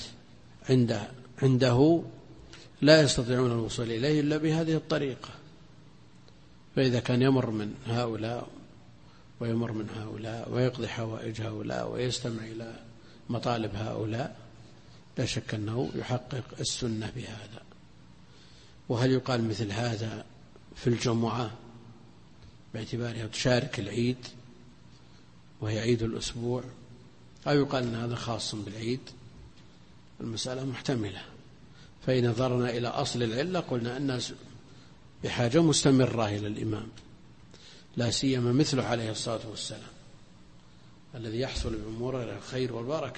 [SPEAKER 2] عنده لا يستطيعون الوصول إليه إلا بهذه الطريقة، فإذا كان يمر من هؤلاء ويمر من هؤلاء ويقضي حوائج هؤلاء ويستمع إلى مطالب هؤلاء، لا شك أنه يحقق السنة بهذا. وهل يقال مثل هذا في الجمعة باعتبارها تشارك العيد وهي عيد الأسبوع، أو يقال أن هذا خاص بالعيد؟ المسألة محتملة. فإن نظرنا إلى أصل العلة قلنا الناس بحاجة مستمرة إلى الإمام، لا سيما مثله عليه الصلاة والسلام الذي يحصل بأمور الخير والبركة.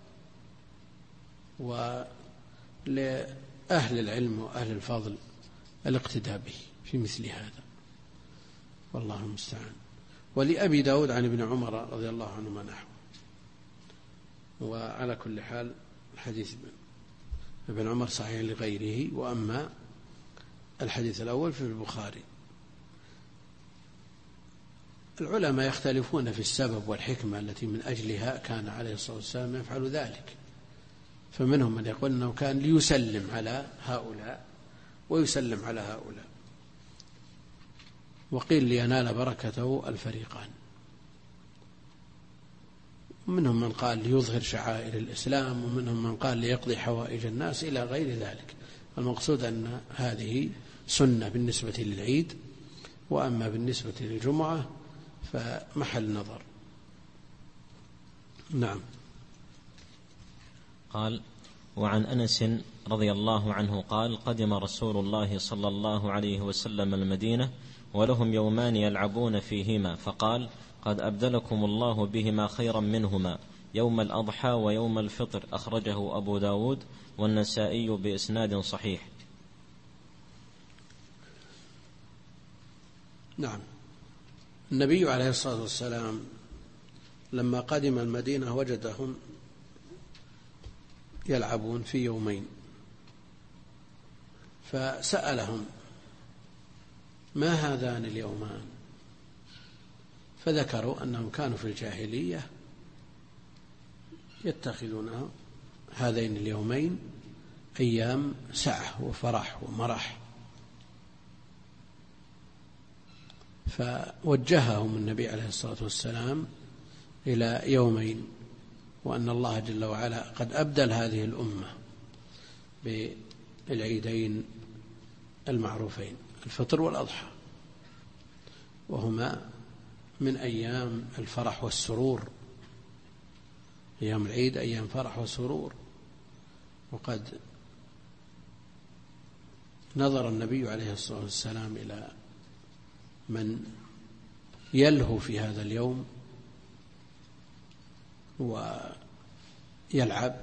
[SPEAKER 2] ولأهل العلم وأهل الفضل الاقتداء به في مثل هذا، والله المستعان. ولأبي داود عن ابن عمر رضي الله عنهما نحوه. وعلى كل حال حديث ابن عمر صحيح لغيره. وأما الحديث الأول في البخاري. العلماء يختلفون في السبب والحكمة التي من أجلها كان عليه الصلاة والسلام يفعل ذلك، فمنهم من يقول أنه كان ليسلم على هؤلاء ويسلم على هؤلاء، وقيل لينال بركته الفريقان، ومنهم من قال ليظهر شعائر الإسلام، ومنهم من قال ليقضي حوائج الناس إلى غير ذلك. المقصود أن هذه سنة بالنسبة للعيد، وأما بالنسبة للجمعة فمحل نظر. نعم.
[SPEAKER 1] قال: وعن أنس رضي الله عنه قال: قدم رسول الله صلى الله عليه وسلم المدينة ولهم يومان يلعبون فيهما، فقال: قد أبدلكم الله بهما خيرا منهما، يوم الأضحى ويوم الفطر. أخرجه أبو داود والنسائي بإسناد صحيح.
[SPEAKER 2] نعم. النبي عليه الصلاة والسلام لما قدم المدينة وجدهم يلعبون في يومين، فسألهم: ما هذان اليومان؟ فذكروا أنهم كانوا في الجاهلية يتخذون هذين اليومين أيام سعة وفرح ومرح، فوجههم النبي عليه الصلاة والسلام إلى يومين، وأن الله جل وعلا قد أبدل هذه الأمة بالعيدين المعروفين، الفطر والأضحى، وهما من أيام الفرح والسرور. أيام العيد أيام فرح وسرور، وقد نظر النبي عليه الصلاة والسلام إلى من يلهو في هذا اليوم ويلعب،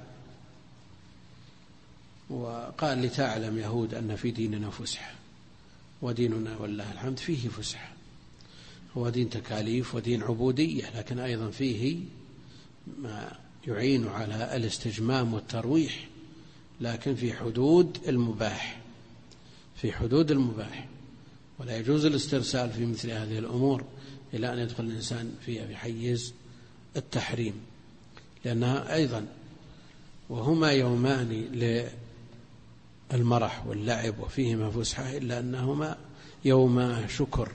[SPEAKER 2] وقال: لتعلم يهود أن في ديننا فسحة، وديننا والله الحمد فيه فسحة، هو دين تكاليف ودين عبودية، لكن أيضا فيه ما يعين على الاستجمام والترويح، لكن في حدود المباح، في حدود المباح، ولا يجوز الاسترسال في مثل هذه الأمور إلى أن يدخل الإنسان فيها بحيز التحريم، لأنها أيضا وهما يومان للمرح واللعب وفيهما فسحة، إلا أنهما يوما شكر،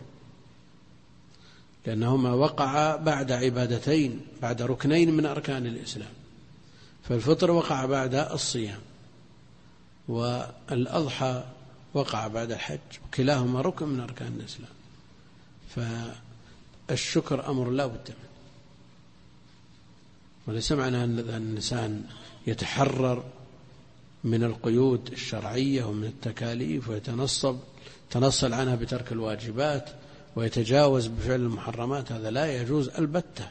[SPEAKER 2] لأنهما وقع بعد عبادتين، بعد ركنين من أركان الإسلام، فالفطر وقع بعد الصيام، والأضحى وقع بعد الحج، وكلاهما ركن من أركان الإسلام، فالشكر أمر لا بد منه. وليس معنى أن الإنسان يتحرر من القيود الشرعية ومن التكاليف ويتنصل عنها بترك الواجبات ويتجاوز بفعل المحرمات، هذا لا يجوز البتة،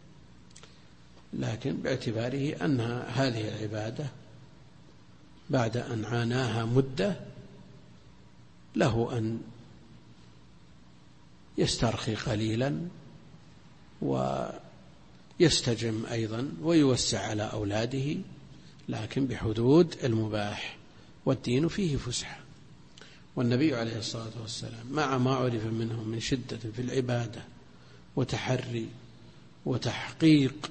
[SPEAKER 2] لكن باعتباره أن هذه العبادة بعد أن عاناها مدة له أن يسترخي قليلا ويستجم أيضا ويوسع على أولاده، لكن بحدود المباح، والدين فيه فسحة. والنبي عليه الصلاة والسلام مع ما عرف منه من شدة في العبادة وتحري وتحقيق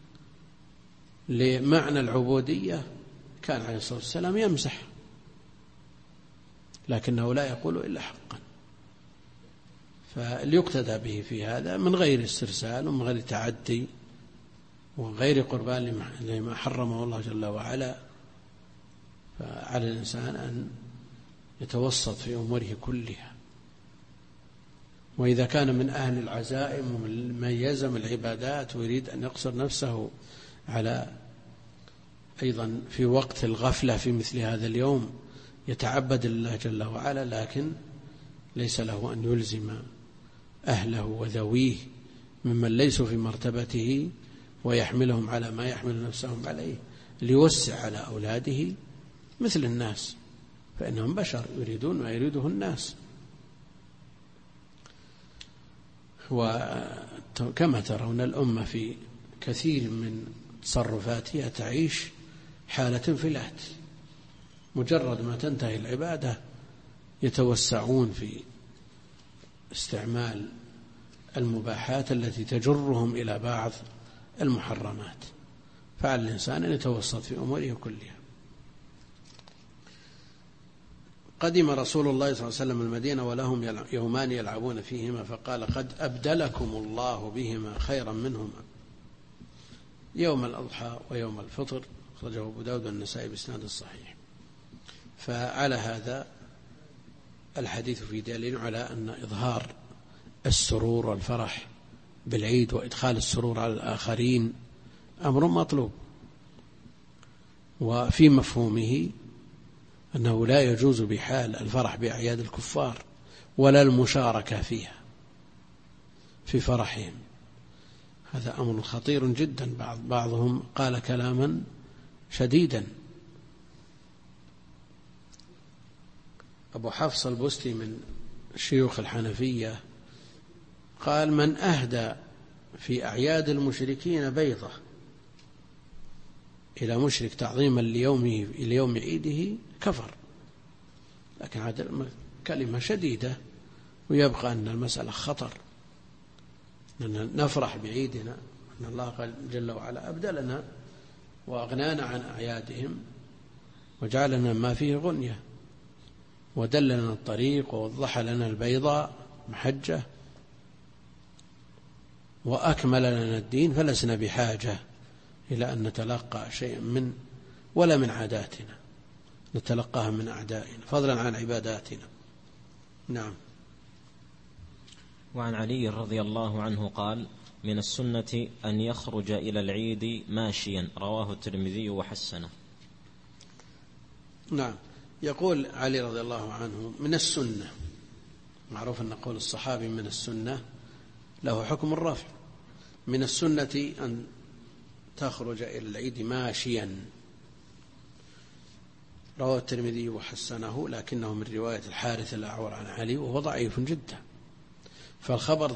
[SPEAKER 2] لمعنى العبودية، كان عليه الصلاة والسلام يمزح، لكنه لا يقول إلا حقا، فليقتدى به في هذا من غير استرسال ومن غير تعدي وغير قربان لما حرمه الله جل وعلا. فعلى الإنسان أن يتوسط في أموره كلها، وإذا كان من أهل العزائم ومن من يلزم العبادات ويريد أن يقصر نفسه على أيضا في وقت الغفلة في مثل هذا اليوم يتعبد الله جل وعلا، لكن ليس له أن يلزم أهله وذويه ممن ليسوا في مرتبته ويحملهم على ما يحمل نفسهم عليه، ليوسع على أولاده مثل الناس، فإنهم بشر يريدون ما يريده الناس. وكما ترون الأمة في كثير من تصرفاتها تعيش حالة انفلات، مجرد ما تنتهي العبادة يتوسعون في استعمال المباحات التي تجرهم إلى بعض المحرمات، فعلى الإنسان أن يتوسط في أموره كلها. قدم رسول الله صلى الله عليه وسلم المدينة ولهم يومان يلعبون فيهما، فقال: قد أبدلكم الله بهما خيرا منهما، يوم الأضحى ويوم الفطر. أخرجه أبو داود والنسائي بإسناد صحيح. فعلى هذا الحديث في دليل على أن إظهار السرور والفرح بالعيد وإدخال السرور على الآخرين أمر مطلوب، وفي مفهومه أنه لا يجوز بحال الفرح بأعياد الكفار ولا المشاركة فيها في فرحهم. هذا أمر خطير جدا. بعضهم قال كلاما شديدا. أبو حفص البستي من شيوخ الحنفية قال: من أهدى في أعياد المشركين بيضة إلى مشرك تعظيما ليوم عيده كفر. لكن هذه كلمة شديدة، ويبقى أن المسألة خطر، أن نفرح بعيدنا، أن الله جل وعلا أبدلنا وأغنانا عن أعيادهم وجعلنا ما فيه غنية، ودلنا الطريق ووضح لنا البيضاء محجة وأكمل لنا الدين، فلسنا بحاجة إلى أن نتلقى شيء من ولا من عاداتنا، نتلقاها من أعدائنا فضلا عن عباداتنا. نعم.
[SPEAKER 1] وعن علي رضي الله عنه قال: من السنة أن يخرج إلى العيد ماشيا، رواه الترمذي وحسنه.
[SPEAKER 2] نعم. يقول علي رضي الله عنه: من السنة، معروف أن قول الصحابي من السنة له حكم الرفع. من السنة أن تخرج إلى العيد ماشيا، رواه الترمذي وحسنه، لكنه من رواية الحارث الأعور عن علي، وهو ضعيف جدا، فالخبر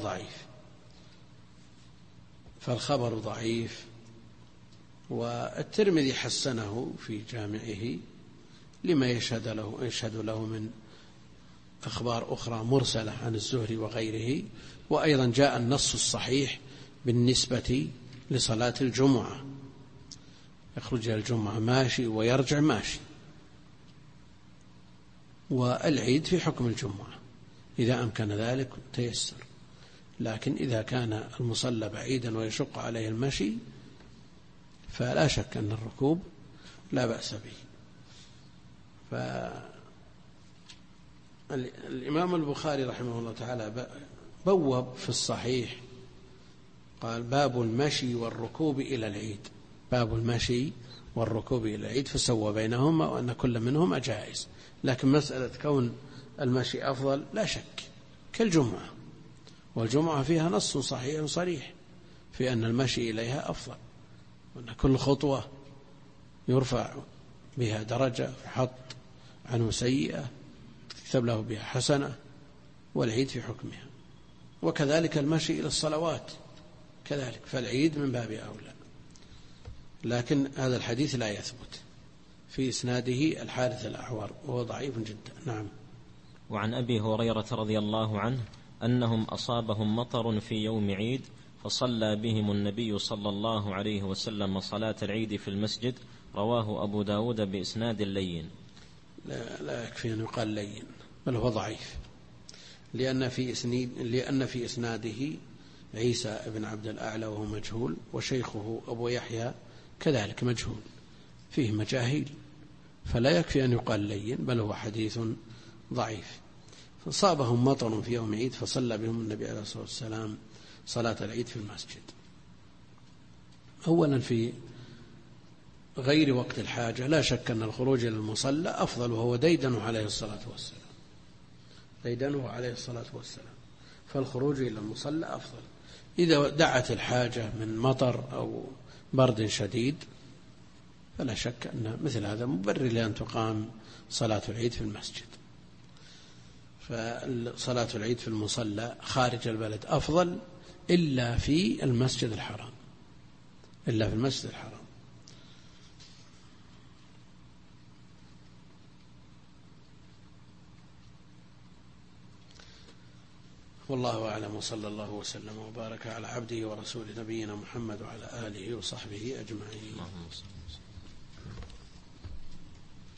[SPEAKER 2] ضعيف. والترمذي حسنه في جامعه لما يشهد له من أخبار أخرى مرسلة عن الزهري وغيره. وأيضا جاء النص الصحيح بالنسبة لصلاة الجمعة، يخرج الجمعة ماشي ويرجع ماشي، والعيد في حكم الجمعة إذا أمكن ذلك تيسر. لكن إذا كان المصلى بعيدا ويشق عليه المشي فلا شك أن الركوب لا بأس به. فالإمام البخاري رحمه الله تعالى بوب في الصحيح، قال: باب المشي والركوب إلى العيد، باب المشي والركوب إلى العيد، فسوى بينهما وأن كل منهما جائز. لكن مسألة كون المشي أفضل لا شك كالجمعة، والجمعة فيها نص صحيح صريح في أن المشي إليها أفضل، وأن كل خطوة يرفع بها درجة، يحط عنه سيئة تكتب له بها حسنة، والعيد في حكمها. وكذلك المشي إلى الصلوات كذلك، فالعيد من باب أولى. لكن هذا الحديث لا يثبت، في إسناده الحارث الأعور وهو ضعيف جدا. نعم.
[SPEAKER 1] وعن أبي هريرة رضي الله عنه أنهم أصابهم مطر في يوم عيد، فصلى بهم النبي صلى الله عليه وسلم صلاة العيد في المسجد، رواه أبو داود بإسناد لين.
[SPEAKER 2] لا يكفي أن يقال لين، بل هو ضعيف، لأن في إسناده عيسى بن عبد الأعلى وهو مجهول، وشيخه أبو يحيى كذلك مجهول، فيه مجاهيل، فلا يكفي أن يقال لين، بل هو حديث ضعيف. فصابهم مطر في يوم عيد فصلى بهم النبي عليه الصلاة والسلام صلاة العيد في المسجد. أولا في غير وقت الحاجة لا شك أن الخروج إلى المصلى أفضل، وهو ديدنه عليه الصلاة والسلام، فالخروج إلى المصلى أفضل. إذا دعت الحاجة من مطر أو برد شديد فلا شك أن مثل هذا مبرر لأن تقام صلاة العيد في المسجد. فصلاة العيد في المصلى خارج البلد أفضل إلا في المسجد الحرام، والله أعلم، وصلى الله وسلم وبارك على عبده ورسوله نبينا محمد وعلى آله وصحبه أجمعين.
[SPEAKER 1] اللهم صل وسلم.